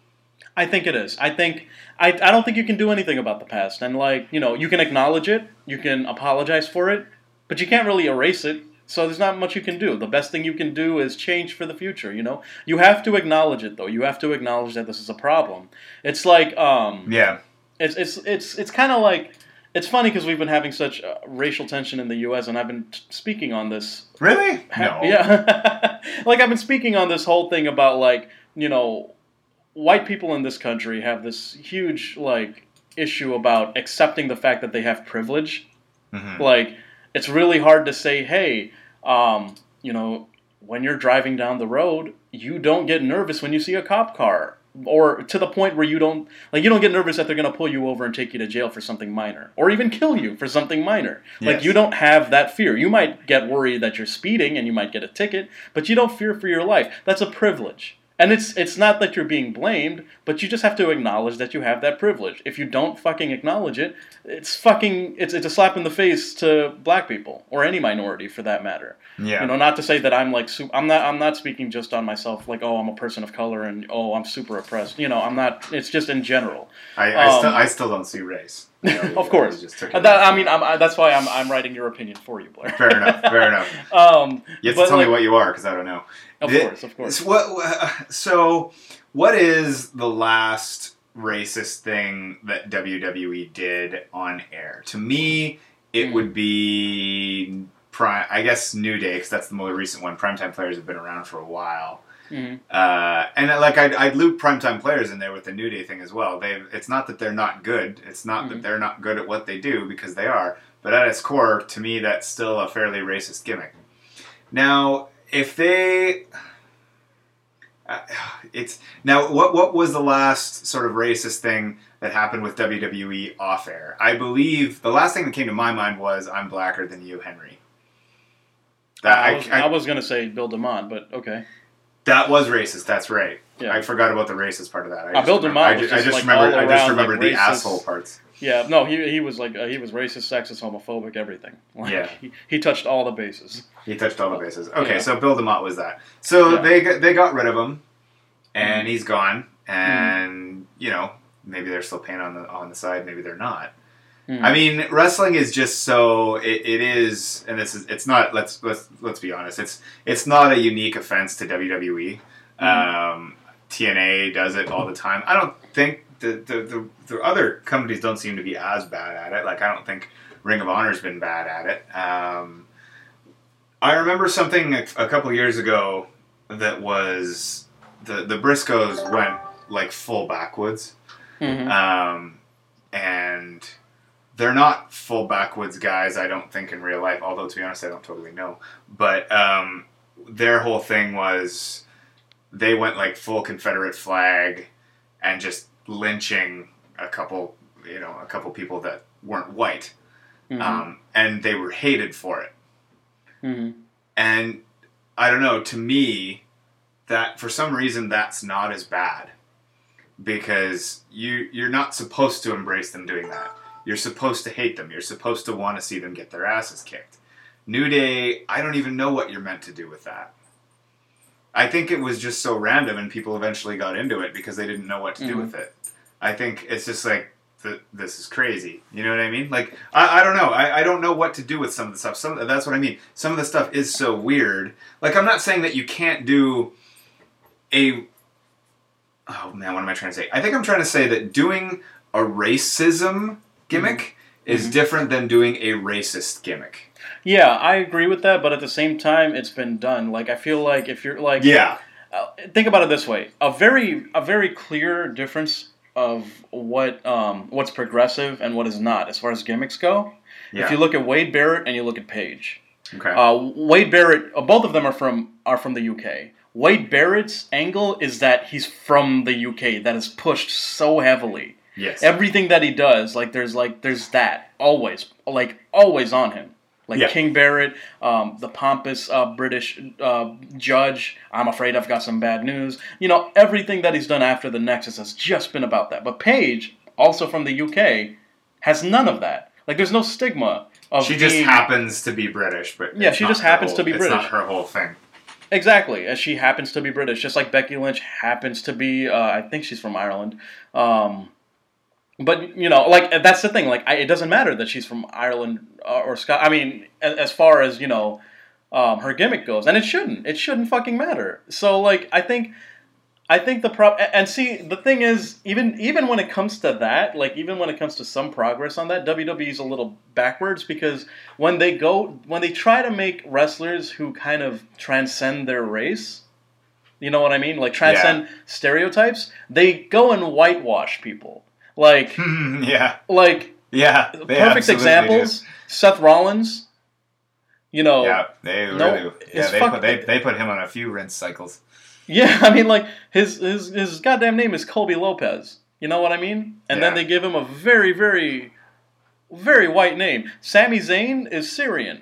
I think it is. I think I I don't think you can do anything about the past. And like, you know, you can acknowledge it, you can apologize for it, but you can't really erase it. So there's not much you can do. The best thing you can do is change for the future, you know? You have to acknowledge it though. You have to acknowledge that this is a problem. It's like um Yeah. It's it's it's it's kind of like it's funny because we've been having such uh, racial tension in the U S and I've been t- speaking on this. Really? Ha- no. Yeah. Like I've been speaking on this whole thing about like, you know, white people in this country have this huge, like, issue about accepting the fact that they have privilege. Mm-hmm. Like, it's really hard to say, hey, um, you know, when you're driving down the road, you don't get nervous when you see a cop car. Or to the point where you don't, like, you don't get nervous that they're going to pull you over and take you to jail for something minor. Or even kill you for something minor. Yes. Like, you don't have that fear. You might get worried that you're speeding and you might get a ticket, but you don't fear for your life. That's a privilege. And it's it's not that you're being blamed, but you just have to acknowledge that you have that privilege. If you don't fucking acknowledge it, it's fucking it's it's a slap in the face to black people or any minority for that matter. Yeah. You know, not to say that I'm like su- I'm not I'm not speaking just on myself like oh I'm a person of color and oh I'm super oppressed. You know, I'm not. It's just in general. I I, um, still, I still don't see race. You know, of course. Just took that, I mean, I'm, I, that's why I'm I'm writing your opinion for you, Blair. Fair enough. Fair enough. um, you have to tell like, me what you are because I don't know. Of the, course, of course. What, so, what is the last racist thing that W W E did on air? To me, it mm. would be, Prime, I guess, New Day, because that's the more recent one. Primetime Players have been around for a while. Mm-hmm. Uh, and like I'd, I'd loop Primetime Players in there with the New Day thing as well. They, it's not that they're not good. It's not mm-hmm. that they're not good at what they do, because they are. But at its core, to me, that's still a fairly racist gimmick. Now, if they, uh, it's now what what was the last sort of racist thing that happened with W W E off air? I believe the last thing that came to my mind was "I'm blacker than you, Henry." That I was, I, I was gonna say Bill DeMott, but okay. That was racist. That's right. Yeah. I forgot about the racist part of that. I uh, Bill DeMott. I, was I just, just like, remembered. I just around, remembered like, the racist. asshole parts. Yeah, no, he he was like uh, he was racist, sexist, homophobic, everything. Like, yeah, he, he touched all the bases. He touched all the bases. Okay, yeah. so Bill DeMott was that. So yeah. they got, they got rid of him, and mm. he's gone. And mm. you know, maybe they're still paying on the on the side. Maybe they're not. Mm. I mean, wrestling is just so it, it is, and this is it's not. Let's let's let's be honest. It's it's not a unique offense to W W E. Mm. Um, T N A does it all the time. I don't think. The, the, the, the other companies don't seem to be as bad at it. Like, I don't think Ring of Honor's been bad at it. Um, I remember something a, a couple years ago that was the the Briscoes went like full backwoods, Mm-hmm. um, and they're not full backwoods guys. I don't think in real life. Although to be honest, I don't totally know. But um, their whole thing was they went like full Confederate flag and just lynching a couple, you know, a couple people that weren't white, Mm-hmm. um, and they were hated for it. Mm-hmm. And I don't know, to me, that for some reason that's not as bad. Because you, you're not supposed to embrace them doing that. You're supposed to hate them. You're supposed to want to see them get their asses kicked. New Day, I don't even know what you're meant to do with that. I think it was just so random and people eventually got into it because they didn't know what to do Mm-hmm. with it. I think it's just like, th- this is crazy. You know what I mean? Like, I, I don't know. I, I don't know what to do with some of the stuff. Some That's what I mean. Some of the stuff is so weird. Like, I'm not saying that you can't do a... Oh, man, what am I trying to say? I think I'm trying to say that doing a racism gimmick Mm-hmm. is different than doing a racist gimmick. Yeah, I agree with that, but at the same time, it's been done. Like, I feel like if you're, like... Yeah. Uh, think about it this way. A very a very clear difference of what um, what's progressive and what is not, as far as gimmicks go. Yeah. If you look at Wade Barrett and you look at Paige. Okay. Uh, Wade Barrett, uh, both of them are from are from the U K. Wade Barrett's angle is that he's from the U K. That is pushed so heavily. Yes. Everything that he does, like there's like there's that always, like always on him. Like Yeah. King Barrett, um, the pompous uh, British uh, judge. I'm afraid I've got some bad news. You know, everything that he's done after the Nexus has just been about that. But Paige, also from the U K, has none of that. Like there's no stigma of She just being- happens to be British, but Yeah, it's she not just her happens whole- to be it's British. not her whole thing. Exactly, as she happens to be British, just like Becky Lynch happens to be. Uh, I think she's from Ireland. Um, but you know, like that's the thing. Like, I, it doesn't matter that she's from Ireland uh, or Scott. I mean, as, as far as you know, um, her gimmick goes, and it shouldn't. It shouldn't fucking matter. So, like, I think, I think the prop. And see, the thing is, even even when it comes to that, like, even when it comes to some progress on that, W W E's a little backwards because when they go, when they try to make wrestlers who kind of transcend their race. You know what I mean? Like transcend Yeah. stereotypes. They go and whitewash people. Like, yeah. like Yeah. They perfect absolutely examples. Seth Rollins. You know. do. Yeah, they no, really. Yeah, it's they fuck- put they, they put him on a few rinse cycles. Yeah, I mean, like his his his goddamn name is Colby Lopez. You know what I mean? And then Yeah. they give him a very very very white name. Sami Zayn is Syrian.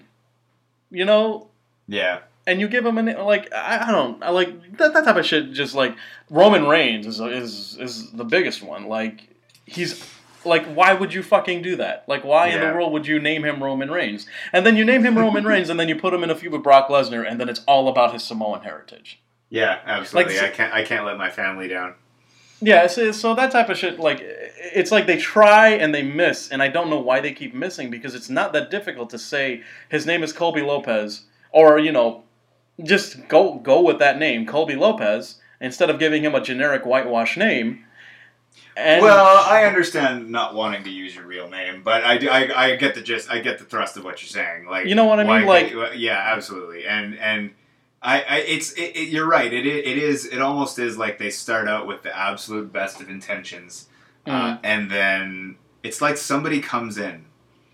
You know. Yeah. And you give him a na- like I, I don't I like that, that type of shit. Just like Roman Reigns is is is the biggest one. Like he's like why would you fucking do that? Like why in the Yeah. world would you name him Roman Reigns? And then you name him Roman Reigns, and then you put him in a feud with Brock Lesnar, and then it's all about his Samoan heritage. Yeah, absolutely. Like- I can't I can't let my family down. Yeah, so, so that type of shit, like, it's like they try and they miss, and I don't know why they keep missing, because it's not that difficult to say his name is Colby Lopez, or, you know, just go go with that name, Colby Lopez, instead of giving him a generic whitewash name. And Well, I understand not wanting to use your real name, but I, do, I, I get the gist. I get the thrust of what you're saying. Like, You know what I mean? why- Like- yeah, absolutely. And and I, I it's it, it, you're right. It, it it is. It almost is like they start out with the absolute best of intentions, uh, Mhm. and then it's like somebody comes in.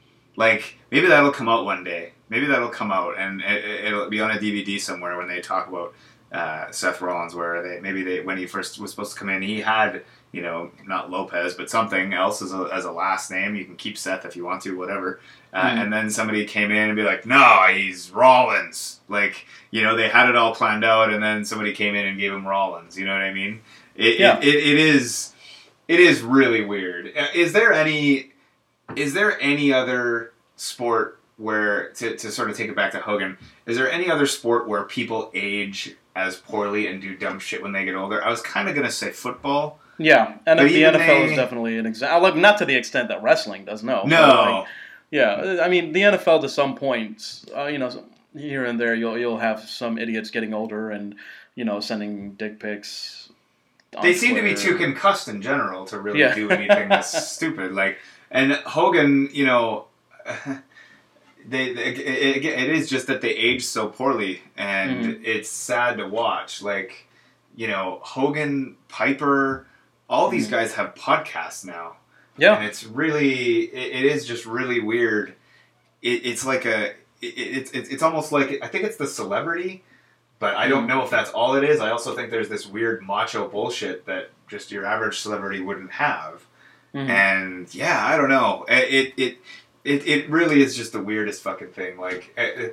Like maybe that'll come out one day. Maybe that'll come out, and it, it'll be on a D V D somewhere when they talk about uh, Seth Rollins, where they maybe they when he first was supposed to come in, he had. You know, not Lopez, but something else as a, as a last name. You can keep Seth if you want to, whatever. Uh, Mhm. And then somebody came in and be like, no, he's Rollins. Like, you know, they had it all planned out, and then somebody came in and gave him Rollins. You know what I mean? It, Yeah. it, it, it is it is really weird. Uh, Is there any is there any other sport where, to, to sort of take it back to Hogan, is there any other sport where people age as poorly and do dumb shit when they get older? I was kind of going to say football. yeah, and But the even N F L they- is definitely an example. Like, not to the extent that wrestling does, no. but, No. like, yeah, I mean, the N F L to some points, uh, you know, here and there, you'll you'll have some idiots getting older and, you know, sending dick pics. on They seem to be Twitter. too concussed in general to really Yeah. do anything that's stupid. Like, and Hogan, you know, they, they it, it is just that they age so poorly, and mm-hmm. it's sad to watch. Like, you know, Hogan, Piper, all these mm-hmm. guys have podcasts now. Yeah, and it's really, it, it is just really weird. It, it's like a, it, it's it's it's almost like, I think it's the celebrity, but I don't know if that's all it is. I also think there's this weird macho bullshit that just your average celebrity wouldn't have. Mm-hmm. And yeah, I don't know. It it it it really is just the weirdest fucking thing. Like,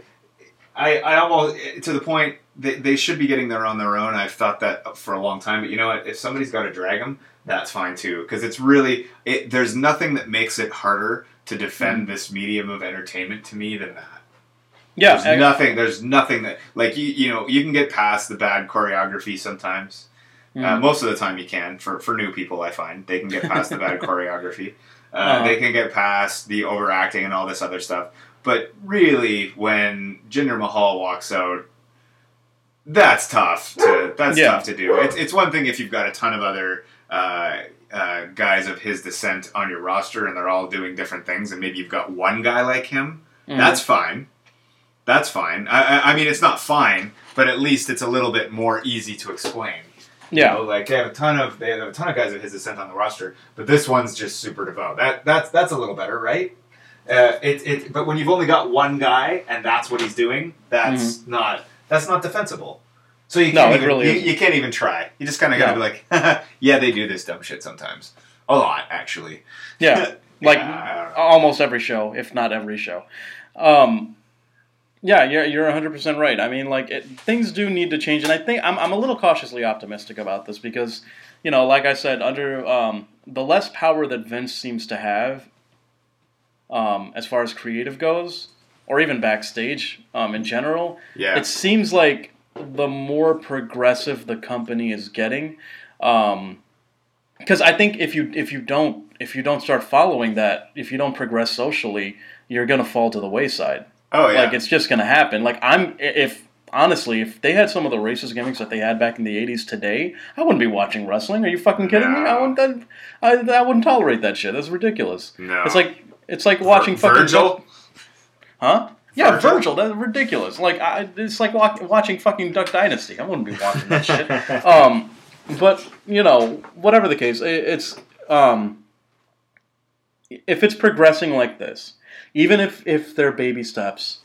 I I almost, to the point they they should be getting there on their own. I've thought that for a long time. But you know what? If somebody's got to drag them, that's fine too. Because it's really, it, there's nothing that makes it harder to defend mm-hmm. this medium of entertainment to me than that. Yeah, there's I, nothing. There's nothing that, like, you you know, you can get past the bad choreography sometimes. Mm. Uh, most of the time you can. For for new people, I find they can get past the bad choreography. Uh, uh-huh. They can get past the overacting and all this other stuff. But really, when Jinder Mahal walks out, that's tough to that's yeah. tough to do. It's it's one thing if you've got a ton of other uh, uh, guys of his descent on your roster and they're all doing different things, and maybe you've got one guy like him. Mm. That's fine. That's fine. I, I mean, it's not fine, but at least it's a little bit more easy to explain. Yeah, you know, like they have a ton of they have a ton of guys of his descent on the roster, but this one's just super devout. That that's that's a little better, right? Uh, it it. But when you've only got one guy and that's what he's doing, that's mm-hmm. not that's not defensible. So you can't no, even really you, you can't even try. You just kind of gotta yeah. be like, yeah, they do this dumb shit sometimes, a lot actually. Yeah, like yeah, almost every show, if not every show. Um, Yeah, you're you're one hundred percent right. I mean, like, it, things do need to change, and I think I'm I'm a little cautiously optimistic about this because, you know, like I said, under um, the less power that Vince seems to have, um, as far as creative goes, or even backstage um, in general, yeah. it seems like the more progressive the company is getting. Um, because I think if you if you don't if you don't start following that, if you don't progress socially, you're gonna fall to the wayside. Oh, yeah. Like, it's just going to happen. Like, I'm, if, honestly, if they had some of the racist gimmicks that they had back in the eighties today, I wouldn't be watching wrestling. Are you fucking kidding no. me? I wouldn't, I, I wouldn't tolerate that shit. That's ridiculous. No. It's like, it's like watching Vir- fucking... Virgil? Duck, huh? Yeah, Virgil? Virgil. That's ridiculous. Like, I, it's like walk, watching fucking Duck Dynasty. I wouldn't be watching that shit. Um, but, you know, whatever the case, it, it's, um, if it's progressing like this, even if, if they're baby steps...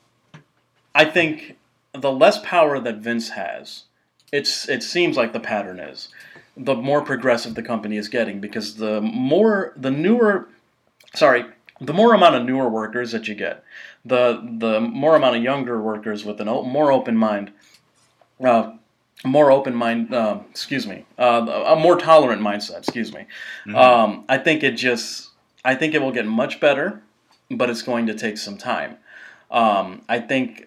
I think the less power that Vince has, it's it seems like the pattern is, the more progressive the company is getting because the more the newer, sorry, the more amount of newer workers that you get, the the more amount of younger workers with a o- more open mind, uh, more open mind, uh, excuse me, uh, a more tolerant mindset, excuse me. Mm-hmm. Um, I think it just, I think it will get much better, but it's going to take some time. Um, I think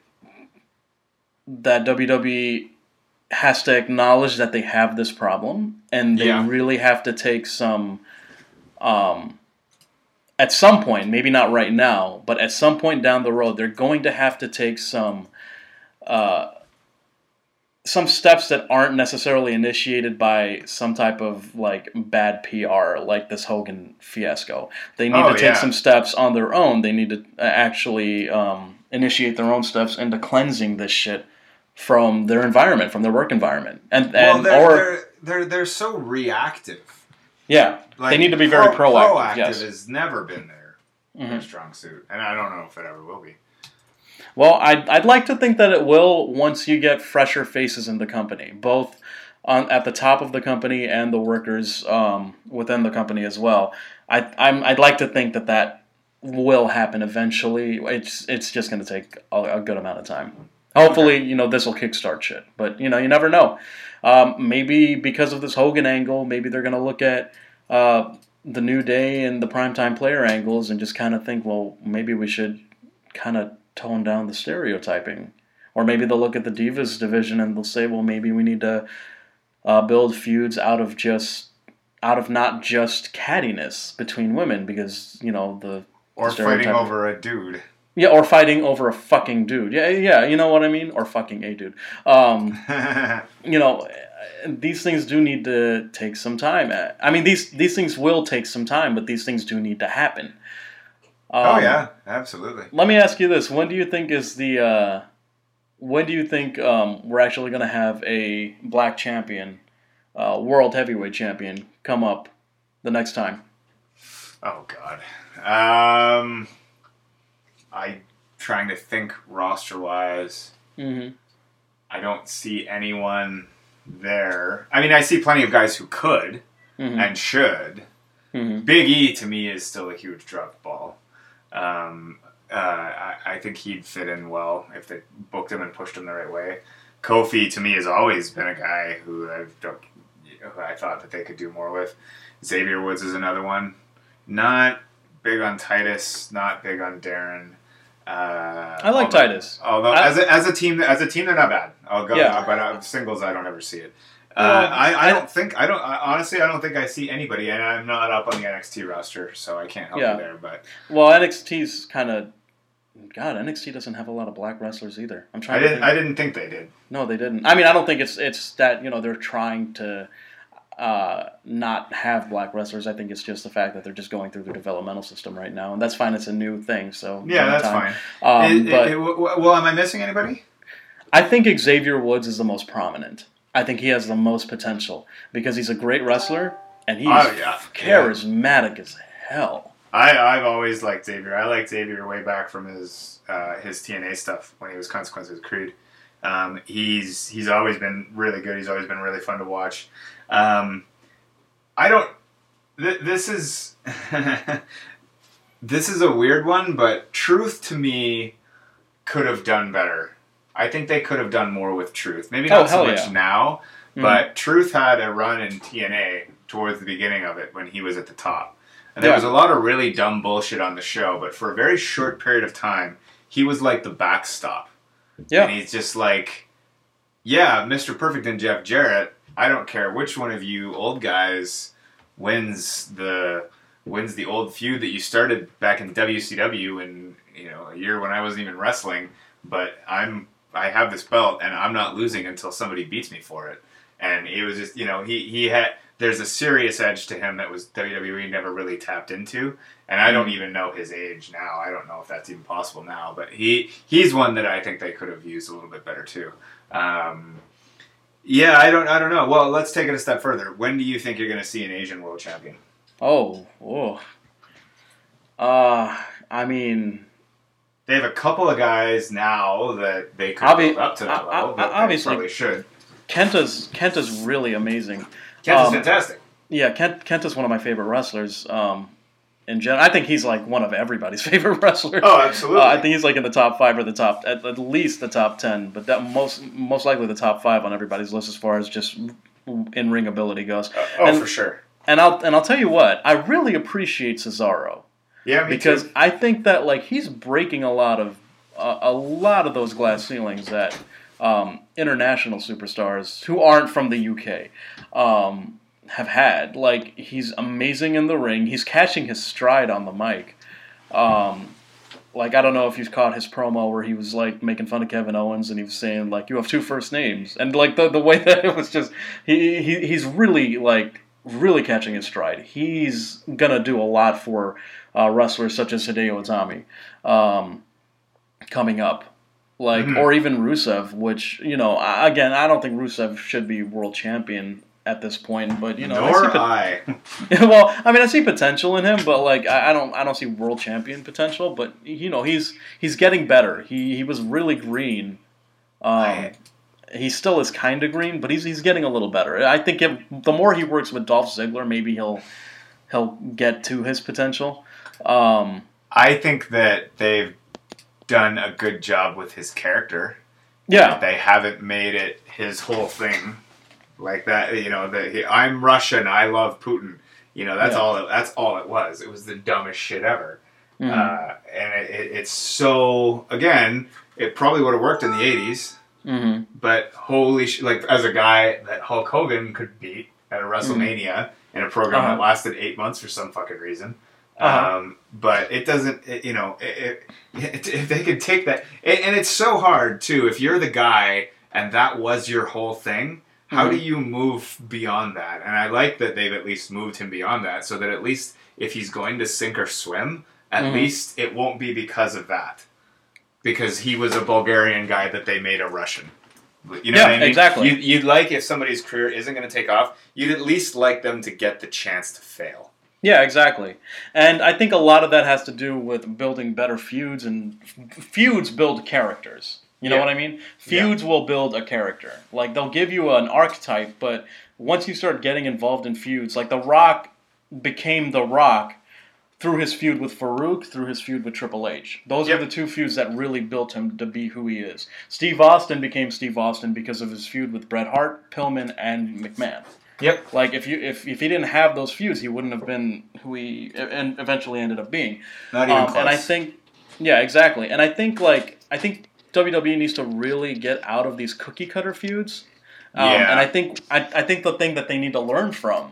that W W E has to acknowledge that they have this problem, and they yeah. really have to take some, um, at some point, maybe not right now, but at some point down the road, they're going to have to take some, uh, some steps that aren't necessarily initiated by some type of, like, bad P R, like this Hogan fiasco. They need oh, to take yeah. some steps on their own. They need to actually um, initiate their own steps into cleansing this shit from their environment, from their work environment, and well, and they're, or they're they're they're so reactive. Yeah, like, they need to be very pro- proactive. Proactive yes. has never been their, mm-hmm. their strong suit, and I don't know if it ever will be. Well, I'd I'd like to think that it will once you get fresher faces in the company, both on at the top of the company and the workers um, within the company as well. I I'm I'd like to think that that will happen eventually. It's it's just going to take a, a good amount of time. Hopefully, you know, this will kickstart shit. But, you know, you never know. Um, maybe because of this Hogan angle, maybe they're going to look at uh, the New Day and the primetime player angles and just kind of think, well, maybe we should kind of tone down the stereotyping. Or maybe they'll look at the Divas division and they'll say, well, maybe we need to uh, build feuds out of just, out of not just cattiness between women because, you know, the... Or the fighting over a dude. Yeah, or fighting over a fucking dude. Yeah, yeah, you know what I mean? Or fucking a dude. Um, you know, these things do need to take some time. I mean, these these things will take some time, but these things do need to happen. Oh Um, yeah, absolutely. let me ask you this: When do you think is the uh, when do you think um, we're actually going to have a black champion, uh, world heavyweight champion, come up the next time? Oh God. Um, I trying to think roster wise. Mm-hmm. I don't see anyone there. I mean, I see plenty of guys who could Mm-hmm. and should. Mm-hmm. Big E to me is still a huge drop ball. Um, uh, I, I think he'd fit in well if they booked him and pushed him the right way. Kofi to me has always been a guy who I've who I thought that they could do more with. Xavier Woods is another one. Not big on Titus. Not big on Darren. Uh, I like although, Titus. Although I, as a, as a team, as a team, they're not bad. I'll go, Yeah. but uh, singles, I don't ever see it. Uh, Well, I, I I- don't think I don't I, honestly I don't think I see anybody, and I'm not up on the N X T roster, so I can't help Yeah. you there. But well, N X T's kind of. God, N X T doesn't have a lot of black wrestlers either. I'm trying I to didn't think. I didn't think they did. No, they didn't. I mean, I don't think it's it's that you know they're trying to uh, not have black wrestlers. I think it's just the fact that they're just going through their developmental system right now, and that's fine. It's a new thing, so Yeah, that's time. fine. Um, It- it- but it- w- w- well, am I missing anybody? I think Xavier Woods is the most prominent. I think he has the most potential because he's a great wrestler and he's Oh, yeah. charismatic as hell. I I've always liked Xavier. I liked Xavier way back from his uh, his T N A stuff when he was Consequences of Creed. Um, he's he's always been really good. He's always been really fun to watch. Um, I don't. Th- this is this is a weird one, but Truth to me could have done better. I think they could have done more with Truth. Maybe Oh, not so hell much yeah. now, Mhm. but Truth had a run in T N A towards the beginning of it when he was at the top. And there Yeah. was a lot of really dumb bullshit on the show, but for a very short period of time, he was like the backstop. Yeah. And he's just like, yeah, Mister Perfect and Jeff Jarrett, I don't care which one of you old guys wins the wins the old feud that you started back in W C W in, you know, a year when I wasn't even wrestling, but I'm I have this belt and I'm not losing until somebody beats me for it. And it was just, you know, he he had there's a serious edge to him that was W W E never really tapped into, and I don't even know his age now. I don't know if that's even possible now, but he he's one that I think they could have used a little bit better too. Um, yeah, I don't I don't know. Well, let's take it a step further. When do you think you're going to see an Asian world champion? Oh, oh. Uh, I mean, They have a couple of guys now that they could Obvi- build up to that I- I- level, but obviously- they probably should. Kenta's Kenta's really amazing. Kent is Um, fantastic. Yeah, Kent Kenta's one of my favorite wrestlers. Um, in general, I think he's like one of everybody's favorite wrestlers. Oh, absolutely. Uh, I think he's like in the top five or the top, at, at least the top ten, but that most most likely the top five on everybody's list as far as just in ring ability goes. Uh, oh, and, for sure. And I'll and I'll tell you what, I really appreciate Cesaro Yeah, me because too. I think that like he's breaking a lot of uh, a lot of those glass ceilings that um, international superstars who aren't from the U K um, have had. Like he's amazing in the ring. He's catching his stride on the mic. Um, like I don't know if you've caught his promo where he was like making fun of Kevin Owens and he was saying like you have two first names and like the the way that it was just he, he he's really like really catching his stride. He's gonna do a lot for uh, wrestlers such as Hideo Itami um, coming up. Like Mhm. or even Rusev, which you know I- again I don't think Rusev should be world champion at this point, but you know I see Nor pot- I. well, I mean, I see potential in him, but like, I, I don't, I don't see world champion potential. But you know, he's he's getting better. He he was really green. Um, I- he still is kind of green, but he's he's getting a little better. I think if, the more he works with Dolph Ziggler, maybe he'll he'll get to his potential. Um, I think that they've done a good job with his character. yeah, They haven't made it his whole thing like that. You know, that he, I'm Russian. I love Putin. You know, that's Yeah. all. It, that's all it was. It was the dumbest shit ever. Mhm. Uh, and it, it, it's so again, it probably would have worked in the eighties. hmm But holy shit! Like as a guy that Hulk Hogan could beat at a WrestleMania in a program Uh-huh. that lasted eight months for some fucking reason. Uh-huh. Um, but it doesn't. It, you know, it, it, if they could take that, it, and it's so hard too. If you're the guy and that was your whole thing, how Mhm. do you move beyond that? And I like that they've at least moved him beyond that, so that at least if he's going to sink or swim, at Mhm. least it won't be because of that. Because he was a Bulgarian guy that they made a Russian. You know Yeah, what I mean? exactly. You'd, you'd like, if somebody's career isn't going to take off, you'd at least like them to get the chance to fail. Yeah, exactly. And I think a lot of that has to do with building better feuds, and f- feuds build characters. You know Yeah. what I mean? Feuds will build a character. Like, they'll give you an archetype, but once you start getting involved in feuds, like The Rock became The Rock through his feud with Farouk, through his feud with Triple H. Those Yep. are the two feuds that really built him to be who he is. Steve Austin became Steve Austin because of his feud with Bret Hart, Pillman, and McMahon. Yep. Like, if you if, if he didn't have those feuds, he wouldn't have been who he and eventually ended up being. Not even Um, close. and I think, yeah, exactly. And I think like I think W W E needs to really get out of these cookie cutter feuds. Um, Yeah. And I think I, I think the thing that they need to learn from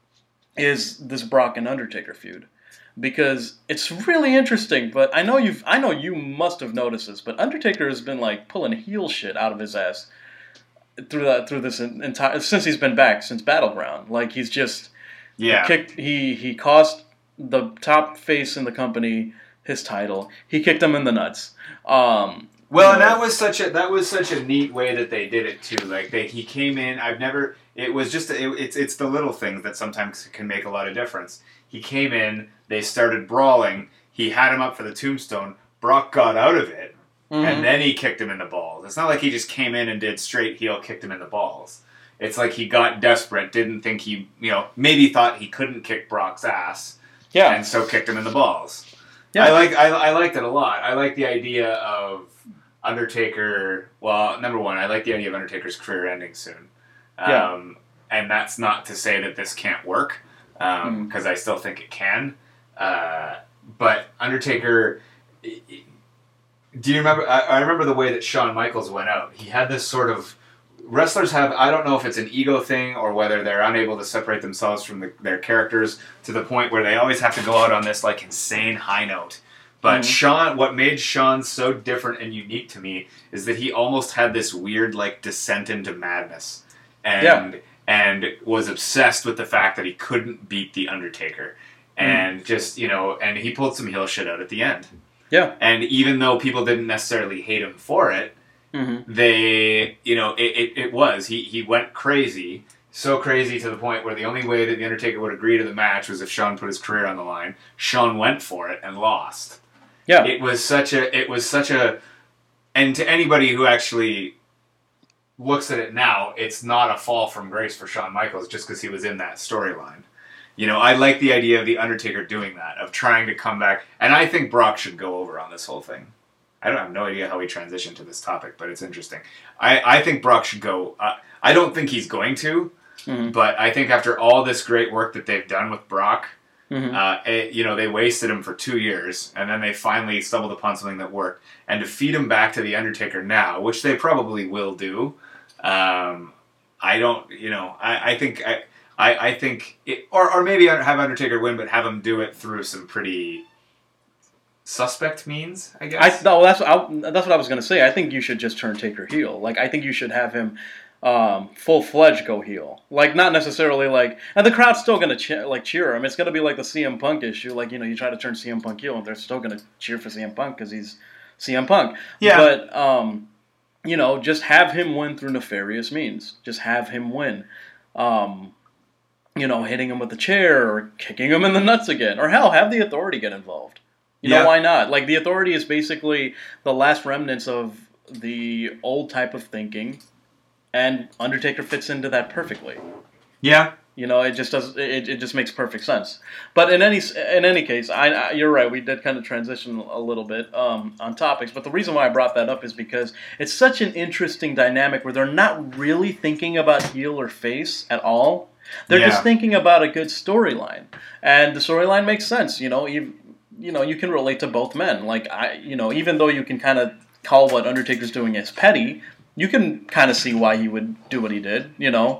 is this Brock and Undertaker feud, because it's really interesting. But I know you've I know you must have noticed this, but Undertaker has been like pulling heel shit out of his ass through that through this entire since he's been back since Battleground. Like, he's just Yeah. kicked he he cost the top face in the company his title. He kicked him in the nuts. Um, Well, you and know, that was such a that was such a neat way that they did it too. Like they, he came in. I've never. It was just it, it's it's the little things that sometimes can make a lot of difference. He came in. They started brawling. He had him up for the tombstone. Brock got out of it, mhm. and then he kicked him in the balls. It's not like he just came in and did straight heel, kicked him in the balls. It's like he got desperate, didn't think he, you know, maybe thought he couldn't kick Brock's ass, yeah, and so kicked him in the balls. Yeah. I like I, I liked it a lot. I like the idea of Undertaker. Well, number one, I like the idea of Undertaker's career ending soon. Um, Yeah. And that's not to say that this can't work, because um, Mm. I still think it can. Uh, but Undertaker, do you remember? I, I remember the way that Shawn Michaels went out. He had this sort of wrestlers have. I don't know if it's an ego thing or whether they're unable to separate themselves from the, their characters to the point where they always have to go out on this like insane high note. But Mhm. Shawn, what made Shawn so different and unique to me is that he almost had this weird like descent into madness, and Yeah. and was obsessed with the fact that he couldn't beat the Undertaker, and just you know, and he pulled some heel shit out at the end. Yeah. And even though people didn't necessarily hate him for it, hmm they, you know, it, it, it was. He, he went crazy, so crazy to the point where the only way that The Undertaker would agree to the match was if Shawn put his career on the line. Shawn went for it and lost. Yeah. It was such a, it was such a, and to anybody who actually looks at it now, it's not a fall from grace for Shawn Michaels just because he was in that storyline. You know, I like the idea of The Undertaker doing that, of trying to come back. And I think Brock should go over on this whole thing. I don't have no idea how we transitioned to this topic, but it's interesting. I, I think Brock should go. Uh, I don't think he's going to, Mhm. but I think after all this great work that they've done with Brock, Mhm. uh, it, you know, they wasted him for two years, and then they finally stumbled upon something that worked. And to feed him back to The Undertaker now, which they probably will do, um, I don't, you know, I, I think... I, I, I think, it, or or maybe have Undertaker win, but have him do it through some pretty suspect means, I I guess. no, that's I, that's what I was gonna say. I think you should just turn Taker heel. Like, I think you should have him um, full fledged go heel. Like, not necessarily like, and the crowd's still gonna che- like cheer him. It's gonna be like the C M Punk issue. Like, you know, you try to turn C M Punk heel, and they're still gonna cheer for C M Punk because he's C M Punk. Yeah. But um, you know, just have him win through nefarious means. Just have him win. Um, you know, hitting him with the chair or kicking him in the nuts again. Or hell, have the Authority get involved. You Yeah. know, why not? Like, the Authority is basically the last remnants of the old type of thinking, and Undertaker fits into that perfectly. Yeah. You know, it just does. It, it just makes perfect sense. But in any in any case, I, I you're right. We did kind of transition a little bit um, on topics. But the reason why I brought that up is because it's such an interesting dynamic where they're not really thinking about heel or face at all. They're Yeah. just thinking about a good storyline, and the storyline makes sense. You know, you you know you can relate to both men. Like I, you know, even though you can kind of call what Undertaker's doing as petty, you can kind of see why he would do what he did. You know.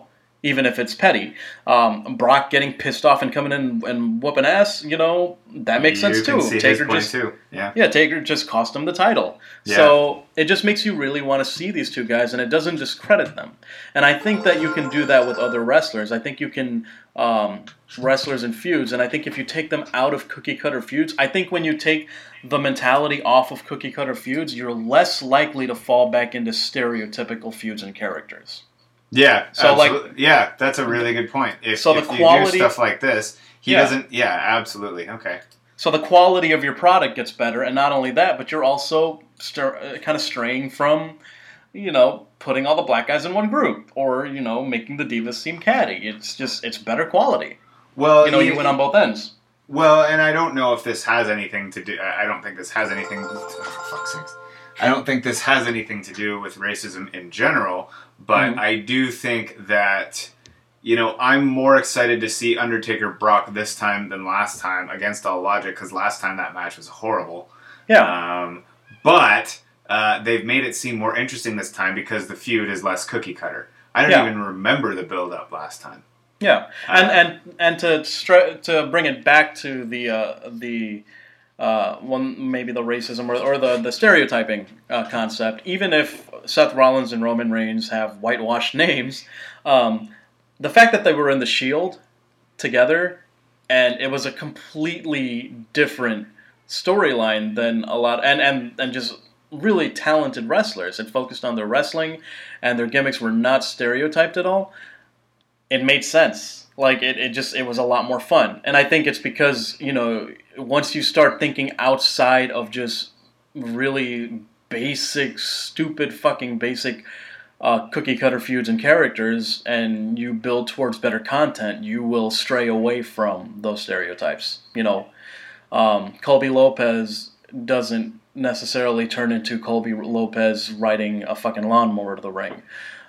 even if it's petty. Um, Brock getting pissed off and coming in and whooping ass, you know, that makes you sense can too. See Taker his point just too. Yeah. yeah, Taker just cost him the title. Yeah. So it just makes you really want to see these two guys, and it doesn't discredit them. And I think that you can do that with other wrestlers. I think you can um, wrestlers in feuds, and I think if you take them out of cookie cutter feuds, I think when you take the mentality off of cookie cutter feuds, you're less likely to fall back into stereotypical feuds and characters. Yeah. So absolutely. like, yeah, that's a really good point. If, so the if quality, you do stuff like this, he yeah. doesn't. Yeah, absolutely. Okay. So the quality of your product gets better, and not only that, but you're also stir, uh, kind of straying from, you know, putting all the black guys in one group, or you know, making the divas seem catty. It's just it's better quality. Well, you know, he, you win on both ends. Well, and I don't know if this has anything to do. I don't think this has anything. Oh, for fuck's sakes. I don't think this has anything to do with racism in general, but mm. I do think that, you know, I'm more excited to see Undertaker Brock this time than last time against all logic, because last time that match was horrible. Yeah. Um, but uh, they've made it seem more interesting this time because the feud is less cookie cutter. I don't yeah. even remember the build up last time. Yeah, and uh, and and to stre- to bring it back to the uh, the uh, one maybe the racism or, or the the stereotyping uh, concept. Even if Seth Rollins and Roman Reigns have whitewashed names, um, the fact that they were in the Shield together and it was a completely different storyline than a lot and and and just really talented wrestlers. It focused on their wrestling, and their gimmicks were not stereotyped at all. It made sense. Like, it, it just, it was a lot more fun. And I think it's because, you know, once you start thinking outside of just really basic, stupid, fucking basic uh, cookie-cutter feuds and characters, and you build towards better content, you will stray away from those stereotypes. You know, um, Colby Lopez doesn't necessarily turn into Colby Lopez riding a fucking lawnmower to the ring.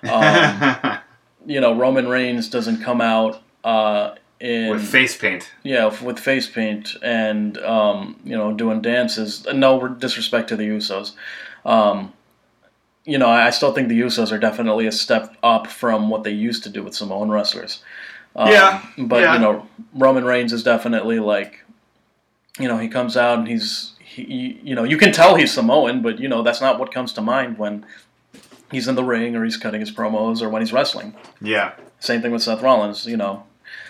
Um, you know, Roman Reigns doesn't come out uh, in with face paint. Yeah, with face paint and um, you know, doing dances. No disrespect to the Usos. Um, you know, I still think the Usos are definitely a step up from what they used to do with Samoan wrestlers. Um, yeah, but yeah. you know, Roman Reigns is definitely like, you know, he comes out and he's he, you know, you can tell he's Samoan, but you know, that's not what comes to mind when he's in the ring or he's cutting his promos or when he's wrestling. Yeah. Same thing with Seth Rollins, you know.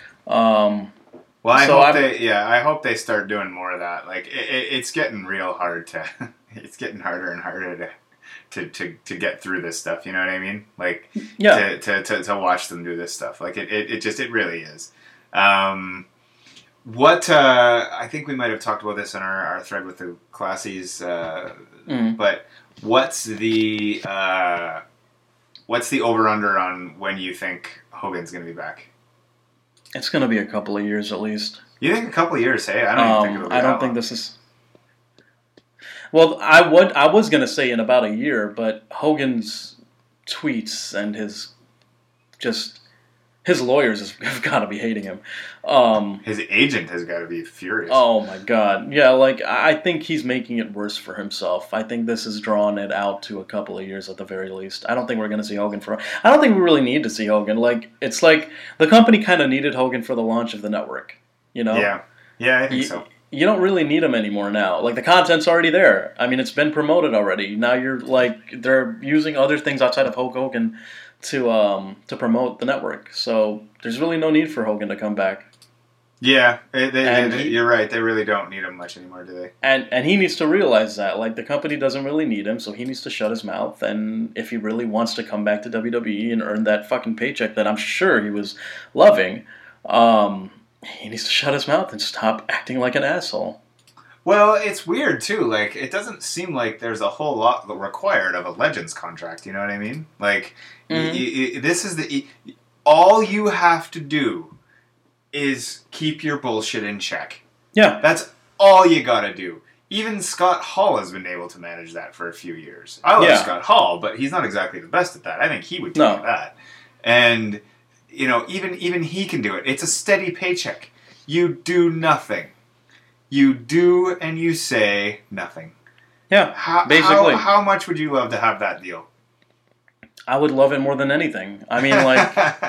Um, well, I so hope I'm, they, yeah, I hope they start doing more of that. Like, it, it, it's getting real hard to, it's getting harder and harder to, to, to, to get through this stuff. You know what I mean? Like, yeah. to, to, to, to watch them do this stuff. Like, it, it, it just, it really is. Um, what, uh, I think we might have talked about this in our, our thread with the Classies, uh, mm. but what's the, uh, what's the over-under on when you think Hogan's going to be back? It's going to be a couple of years at least. You think a couple of years? Hey, I don't um, even think it'll be I don't that think long. this is. Well, I would. I was going to say in about a year, but Hogan's tweets and his just his lawyers have got to be hating him. Um, his agent has got to be furious. Oh my God! Yeah, like I think he's making it worse for himself. I think this is drawing it out to a couple of years at the very least. I don't think we're going to see Hogan for. I don't think we really need to see Hogan. Like it's like the company kind of needed Hogan for the launch of the network. You know? Yeah. Yeah, I think you, so. You don't really need him anymore now. Like the content's already there. I mean, it's been promoted already. Now you're like they're using other things outside of Hulk Hogan to um to promote the network. So there's really no need for Hogan to come back. Yeah, they, they, and they, he, you're right. They really don't need him much anymore, do they? And and he needs to realize that. Like, the company doesn't really need him, so he needs to shut his mouth. And if he really wants to come back to W W E and earn that fucking paycheck that I'm sure he was loving, um, he needs to shut his mouth and stop acting like an asshole. Well, it's weird, too. Like, it doesn't seem like there's a whole lot required of a Legends contract, you know what I mean? Like, mm-hmm. y- y- this is the... Y- all you have to do is keep your bullshit in check. Yeah. That's all you gotta do. Even Scott Hall has been able to manage that for a few years. I love yeah. Scott Hall, but he's not exactly the best at that. I think he would do no. that. And, you know, even even he can do it. It's a steady paycheck. You do nothing. You do and you say nothing. Yeah, how, basically. How, how much would you love to have that deal? I would love it more than anything. I mean, like...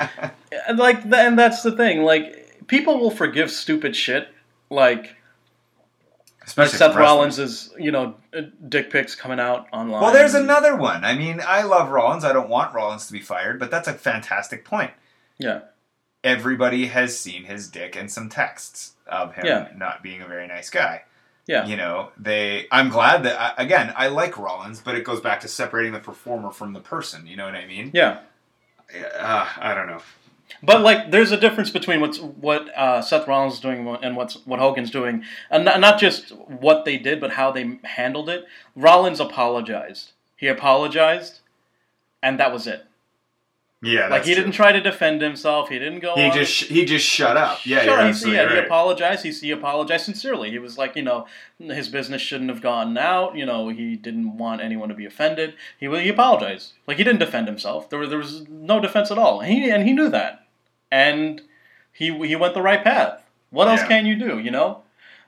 And like, th- and that's the thing. Like, people will forgive stupid shit, like, Especially Seth from wrestling. Rollins' you know, dick pics coming out online. Well, there's another one. I mean, I love Rollins. I don't want Rollins to be fired, but that's a fantastic point. Yeah. Everybody has seen his dick in some texts of him Yeah. not being a very nice guy. Yeah. You know, they. I'm glad that again, I like Rollins, but it goes back to separating the performer from the person. You know what I mean? Yeah. Uh, I don't know. But like, there's a difference between what's what uh, Seth Rollins is doing and what's what Hogan's doing, and not, not just what they did, but how they handled it. Rollins apologized. He apologized, and that was it. Yeah, like that's he true. didn't try to defend himself. He didn't go. He on. just he just shut up. Yeah, Sure, you're he, absolutely yeah, right. he apologized. He, he apologized sincerely. He was like, you know, his business shouldn't have gone out. You know, he didn't want anyone to be offended. He he apologized. Like, he didn't defend himself. There, there was no defense at all. And he and he knew that. And he he went the right path. What else Yeah. can you do? You know.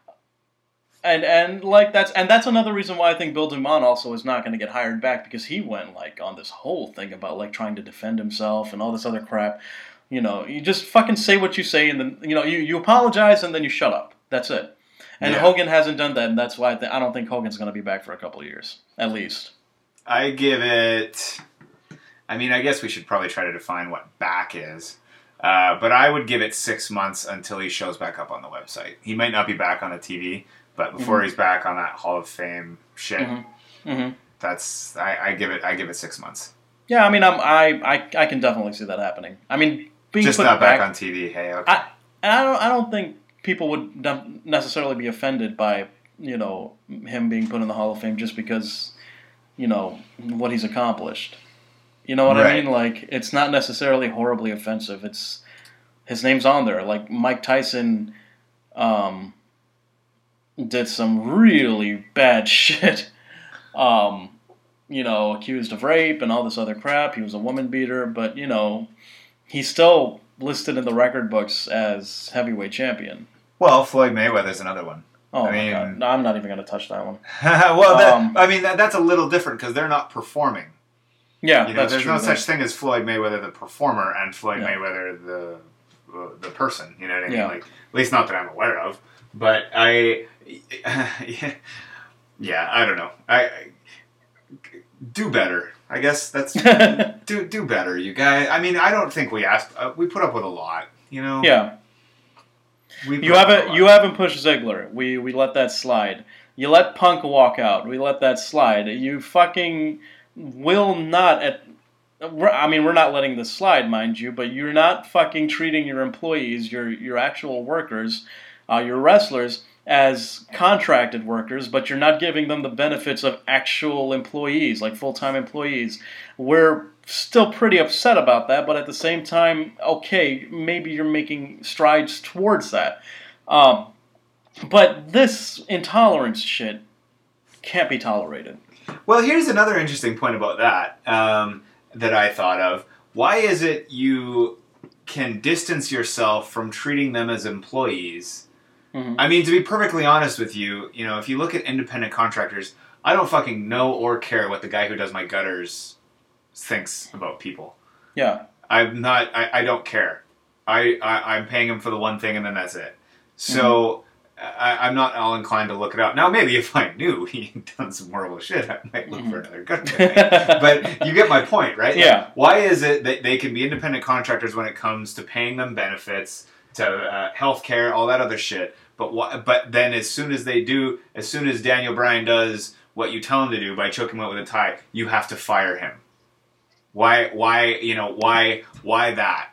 And and like that's and that's another reason why I think Bill Dumont also is not going to get hired back, because he went like on this whole thing about like trying to defend himself and all this other crap. You know, you just fucking say what you say, and then you know you, you apologize and then you shut up. That's it. And Yeah. Hogan hasn't done that, and that's why I, th- I don't think Hogan's going to be back for a couple of years at least. I give it. I mean, I guess we should probably try to define what back is. Uh, but I would give it six months until he shows back up on the website. He might not be back on the T V, but before Mm-hmm. he's back on that Hall of Fame shit, Mm-hmm. Mm-hmm. that's I, I give it. I give it six months. Yeah, I mean, I'm, I I I can definitely see that happening. I mean, being Just put not back, back on T V. Hey, okay. I and I don't I don't think people would ne- necessarily be offended by, you know, him being put in the Hall of Fame just because, you know, what he's accomplished. You know what I Right. mean? Like, it's not necessarily horribly offensive. It's his name's on there. Like, Mike Tyson um, did some really bad shit. Um, you know, accused of rape and all this other crap. He was a woman beater, but you know, he's still listed in the record books as heavyweight champion. Well, Floyd Mayweather's another one. Oh I my mean- god! No, I'm not even going to touch that one. well, that, Um, I mean, that, that's a little different because they're not performing. Yeah, You know, that's there's true. no that- such thing as Floyd Mayweather the performer and Floyd Yeah. Mayweather the uh, the person. You know what I mean? Yeah. Like, at least not that I'm aware of. But I, yeah, I don't know. I, I do better. I guess that's do do better, you guys. I mean, I don't think we asked. Uh, we put up with a lot. You know. Yeah, We put you up with a haven't lot. you haven't pushed Ziggler. We we let that slide. You let Punk walk out. We let that slide. You fucking will not at. we're- I mean, we're not letting this slide, mind you, but you're not fucking treating your employees, your your actual workers, uh, your wrestlers, as contracted workers, but you're not giving them the benefits of actual employees, like full-time employees. We're still pretty upset about that, but at the same time, okay, maybe you're making strides towards that. Um, but this intolerance shit can't be tolerated. Well, here's another interesting point about that um, that I thought of. Why is it you can distance yourself from treating them as employees? Mhm. I mean, to be perfectly honest with you, you know, if you look at independent contractors, I don't fucking know or care what the guy who does my gutters thinks about people. Yeah. I'm not. I, I don't care. I, I I'm paying him for the one thing, and then that's it. So I, I'm not all inclined to look it up. Now, maybe if I knew he done some horrible shit, I might look for another gutter guy. But you get my point, right? Like, Yeah. why is it that they can be independent contractors when it comes to paying them benefits, to uh, health care, all that other shit? But why, But then as soon as they do, as soon as Daniel Bryan does what you tell him to do by choking him out with a tie, you have to fire him. Why? Why? You know? Why? Why that?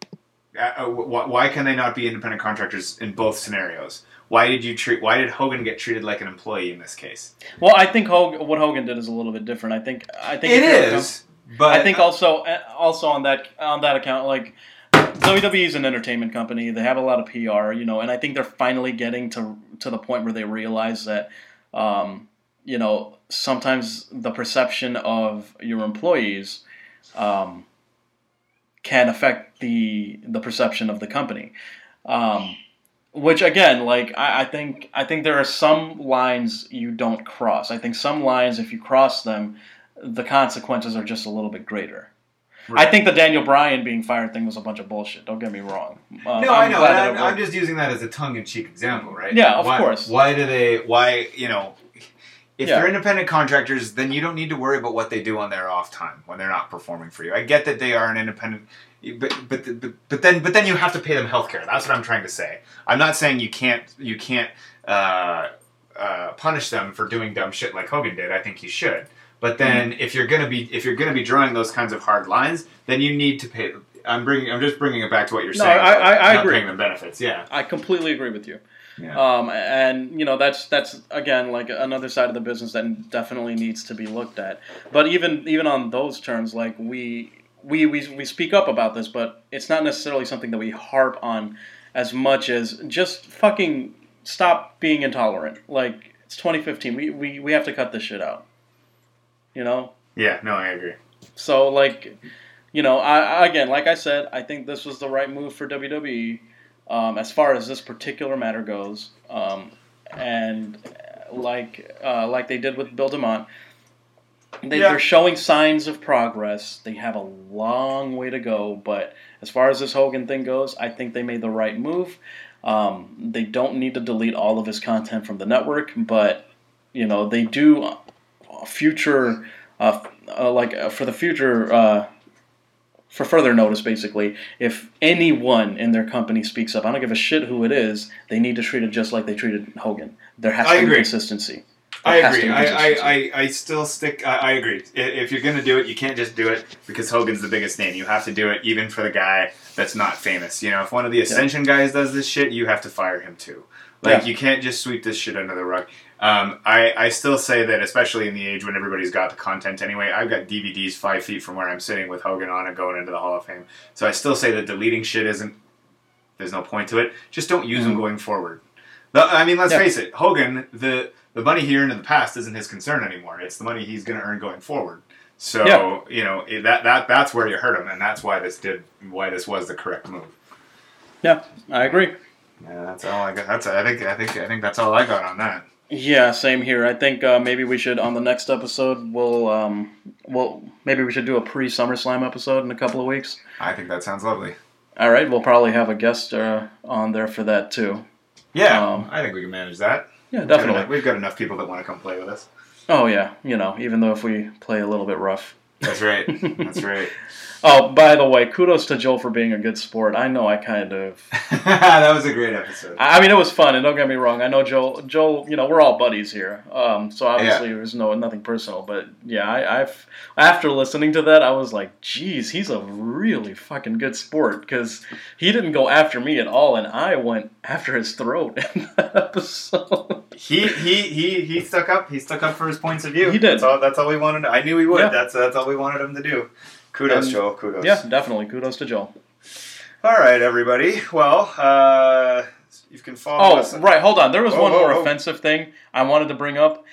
Uh, why, why can they not be independent contractors in both scenarios? Why did you treat? Why did Hogan get treated like an employee in this case? Well, I think Hogan, what Hogan did is a little bit different. I think. I think It if you're a is, but I think also also on that on that account, like W W E is an entertainment company. They have a lot of P R, you know, and I think they're finally getting to to the point where they realize that, um, you know, sometimes the perception of your employees um, can affect the the perception of the company. Um, which again, like I, I think I think there are some lines you don't cross. I think some lines, if you cross them, the consequences are just a little bit greater. Right. I think the Daniel Bryan being fired thing was a bunch of bullshit. Don't get me wrong. Uh, No, I'm I know. glad And that I'm, it I'm worked. just using that as a tongue-in-cheek example, right? Yeah, of why, course. Why do they? Why you know? If Yeah. they're independent contractors, then you don't need to worry about what they do on their off time when they're not performing for you. I get that they are an independent, but but but, but then but then you have to pay them health care. That's what I'm trying to say. I'm not saying you can't you can't uh, uh, punish them for doing dumb shit like Hogan did. I think you should. But then mm. if you're gonna be if you're gonna be drawing those kinds of hard lines, then you need to pay. I'm bringing. I'm just bringing it back to what you're no, saying. I, I, I not agree. Paying them benefits. Yeah, I completely agree with you. Yeah. Um, and you know that's that's again like another side of the business that definitely needs to be looked at. But even even on those terms, like we we we we speak up about this, but it's not necessarily something that we harp on as much as just fucking stop being intolerant. Like it's twenty fifteen. We we we have to cut this shit out. You know? Yeah. No, I agree. So like, you know, I again like I said, I think this was the right move for W W E. Um, as far as this particular matter goes, um, and like uh, like they did with Bill DeMott, they, yeah. they're showing signs of progress. They have a long way to go, but as far as this Hogan thing goes, I think they made the right move. Um, they don't need to delete all of his content from the network, but you know they do future uh, uh, like uh, for the future. Uh, For further notice, basically, if anyone in their company speaks up, I don't give a shit who it is, they need to treat it just like they treated Hogan. There has I to agree. be consistency. There I agree. I, consistency. I, I, I still stick. I, I agree. If you're going to do it, you can't just do it because Hogan's the biggest name. You have to do it even for the guy that's not famous. You know, if one of the Ascension yeah. guys does this shit, you have to fire him too. Like, yeah. you can't just sweep this shit under the rug. Um, I, I still say that, especially in the age when everybody's got the content anyway, I've got D V Ds five feet from where I'm sitting with Hogan on it going into the Hall of Fame. So I still say that deleting shit isn't, there's no point to it. Just don't use mm-hmm. them going forward. The, I mean, let's yeah. face it, Hogan, the, the money he earned in the past isn't his concern anymore. It's the money he's going to earn going forward. So, yeah. you know, that, that that's where you hurt him, and that's why this did, why this was the correct move. Yeah, I agree. Yeah, that's all I got. That's I think I think I think that's all I got on that. Yeah, same here. I think uh, maybe we should on the next episode. We'll um, we'll maybe we should do a pre SummerSlam episode in a couple of weeks. I think that sounds lovely. All right, we'll probably have a guest uh, on there for that too. Yeah, um, I think we can manage that. Yeah, definitely. We've got, enough, we've got enough people that want to come play with us. Oh yeah, you know, even though if we play a little bit rough. That's right. That's right. Oh, by the way, kudos to Joel for being a good sport. I know I kind of... That was a great episode. I mean, it was fun, and don't get me wrong. I know Joel, Joel, you know, we're all buddies here. Um, so obviously yeah. there's no nothing personal. But yeah, I, I've after listening to that, I was like, geez, he's a really fucking good sport. Because he didn't go after me at all, and I went after his throat in that episode. He, he, he, he stuck up. He stuck up for his points of view. He did. That's all, that's all we wanted. I knew he would. Yeah. That's, that's all we wanted him to do. Kudos, and, Joel. Kudos. Yeah, definitely. Kudos to Joel. All right, everybody. Well, uh, you can follow oh, us. Oh, right. Hold on. There was oh, one oh, more oh. offensive thing I wanted to bring up.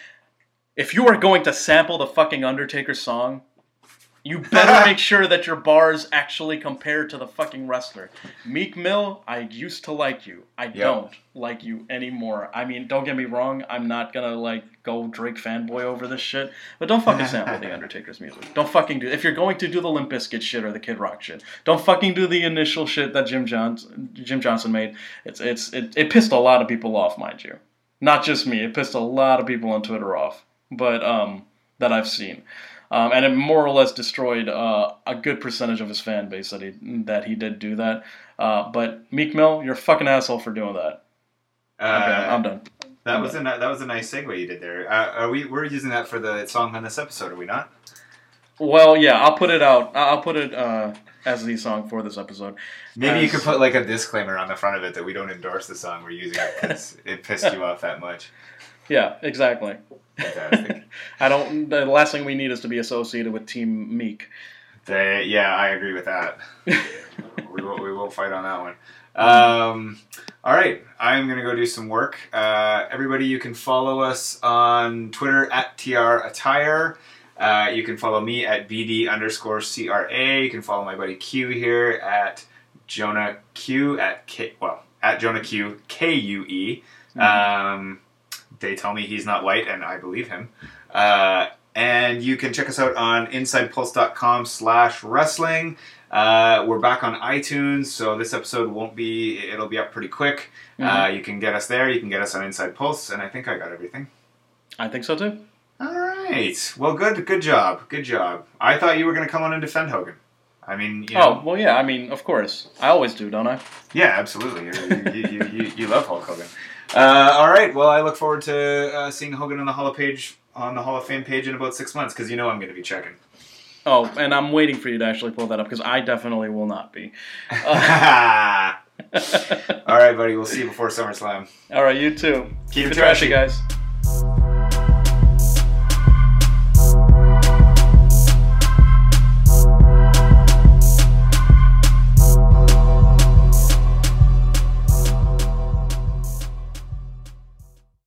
If you are going to sample the fucking Undertaker song, you better make sure that your bars actually compare to the fucking wrestler. Meek Mill, I used to like you. I yep. don't like you anymore. I mean, don't get me wrong. I'm not gonna, like, go Drake fanboy over this shit. But don't fucking sample the Undertaker's music. Don't fucking do it. If you're going to do the Limp Bizkit shit or the Kid Rock shit, don't fucking do the initial shit that Jim Johnson, Jim Johnson made. It's it's it, it pissed a lot of people off, mind you. Not just me. It pissed a lot of people on Twitter off. But, um, that I've seen. Um, and it more or less destroyed uh, a good percentage of his fan base that he that he did do that. Uh, but Meek Mill, you're a fucking asshole for doing that. Uh, okay, I'm done. That I'm was done. a that was a nice segue you did there. Uh, are we we're using that for the song on this episode? Are we not? Well, yeah, I'll put it out. I'll put it uh, as the song for this episode. Maybe as, you could put like a disclaimer on the front of it that we don't endorse the song we're using it because it pissed you off that much. Yeah, exactly. Fantastic. I don't. The last thing we need is to be associated with Team Meek. They, yeah, I agree with that. we will. We will fight on that one. Um, all right, I'm gonna go do some work. Uh, everybody, you can follow us on Twitter at T R Attire. Uh, you can follow me at B D underscore C R A. You can follow my buddy Q here at Jonah Q at K. Well, at Jonah Q K U E. Mm-hmm. Um. They tell me he's not white, and I believe him. Uh, And you can check us out on insidepulse.com slash wrestling. Uh, we're back on iTunes, so this episode won't be, it'll be up pretty quick. Mm-hmm. Uh, you can get us there, you can get us on Inside Pulse, and I think I got everything. I think so too. All right. Well, good good job. Good job. I thought you were going to come on and defend Hogan. I mean, you know. Oh, well, yeah, I mean, of course. I always do, don't I? Yeah, absolutely. you, you, you, you love Hulk Hogan. Uh, all right. Well, I look forward to uh, seeing Hogan on the Hall of page on the Hall of Fame page in about six months because you know I'm going to be checking. Oh, and I'm waiting for you to actually pull that up because I definitely will not be. Uh, all right, buddy. We'll see you before SummerSlam. All right, you too. Keep, Keep it trashy, trashy, guys.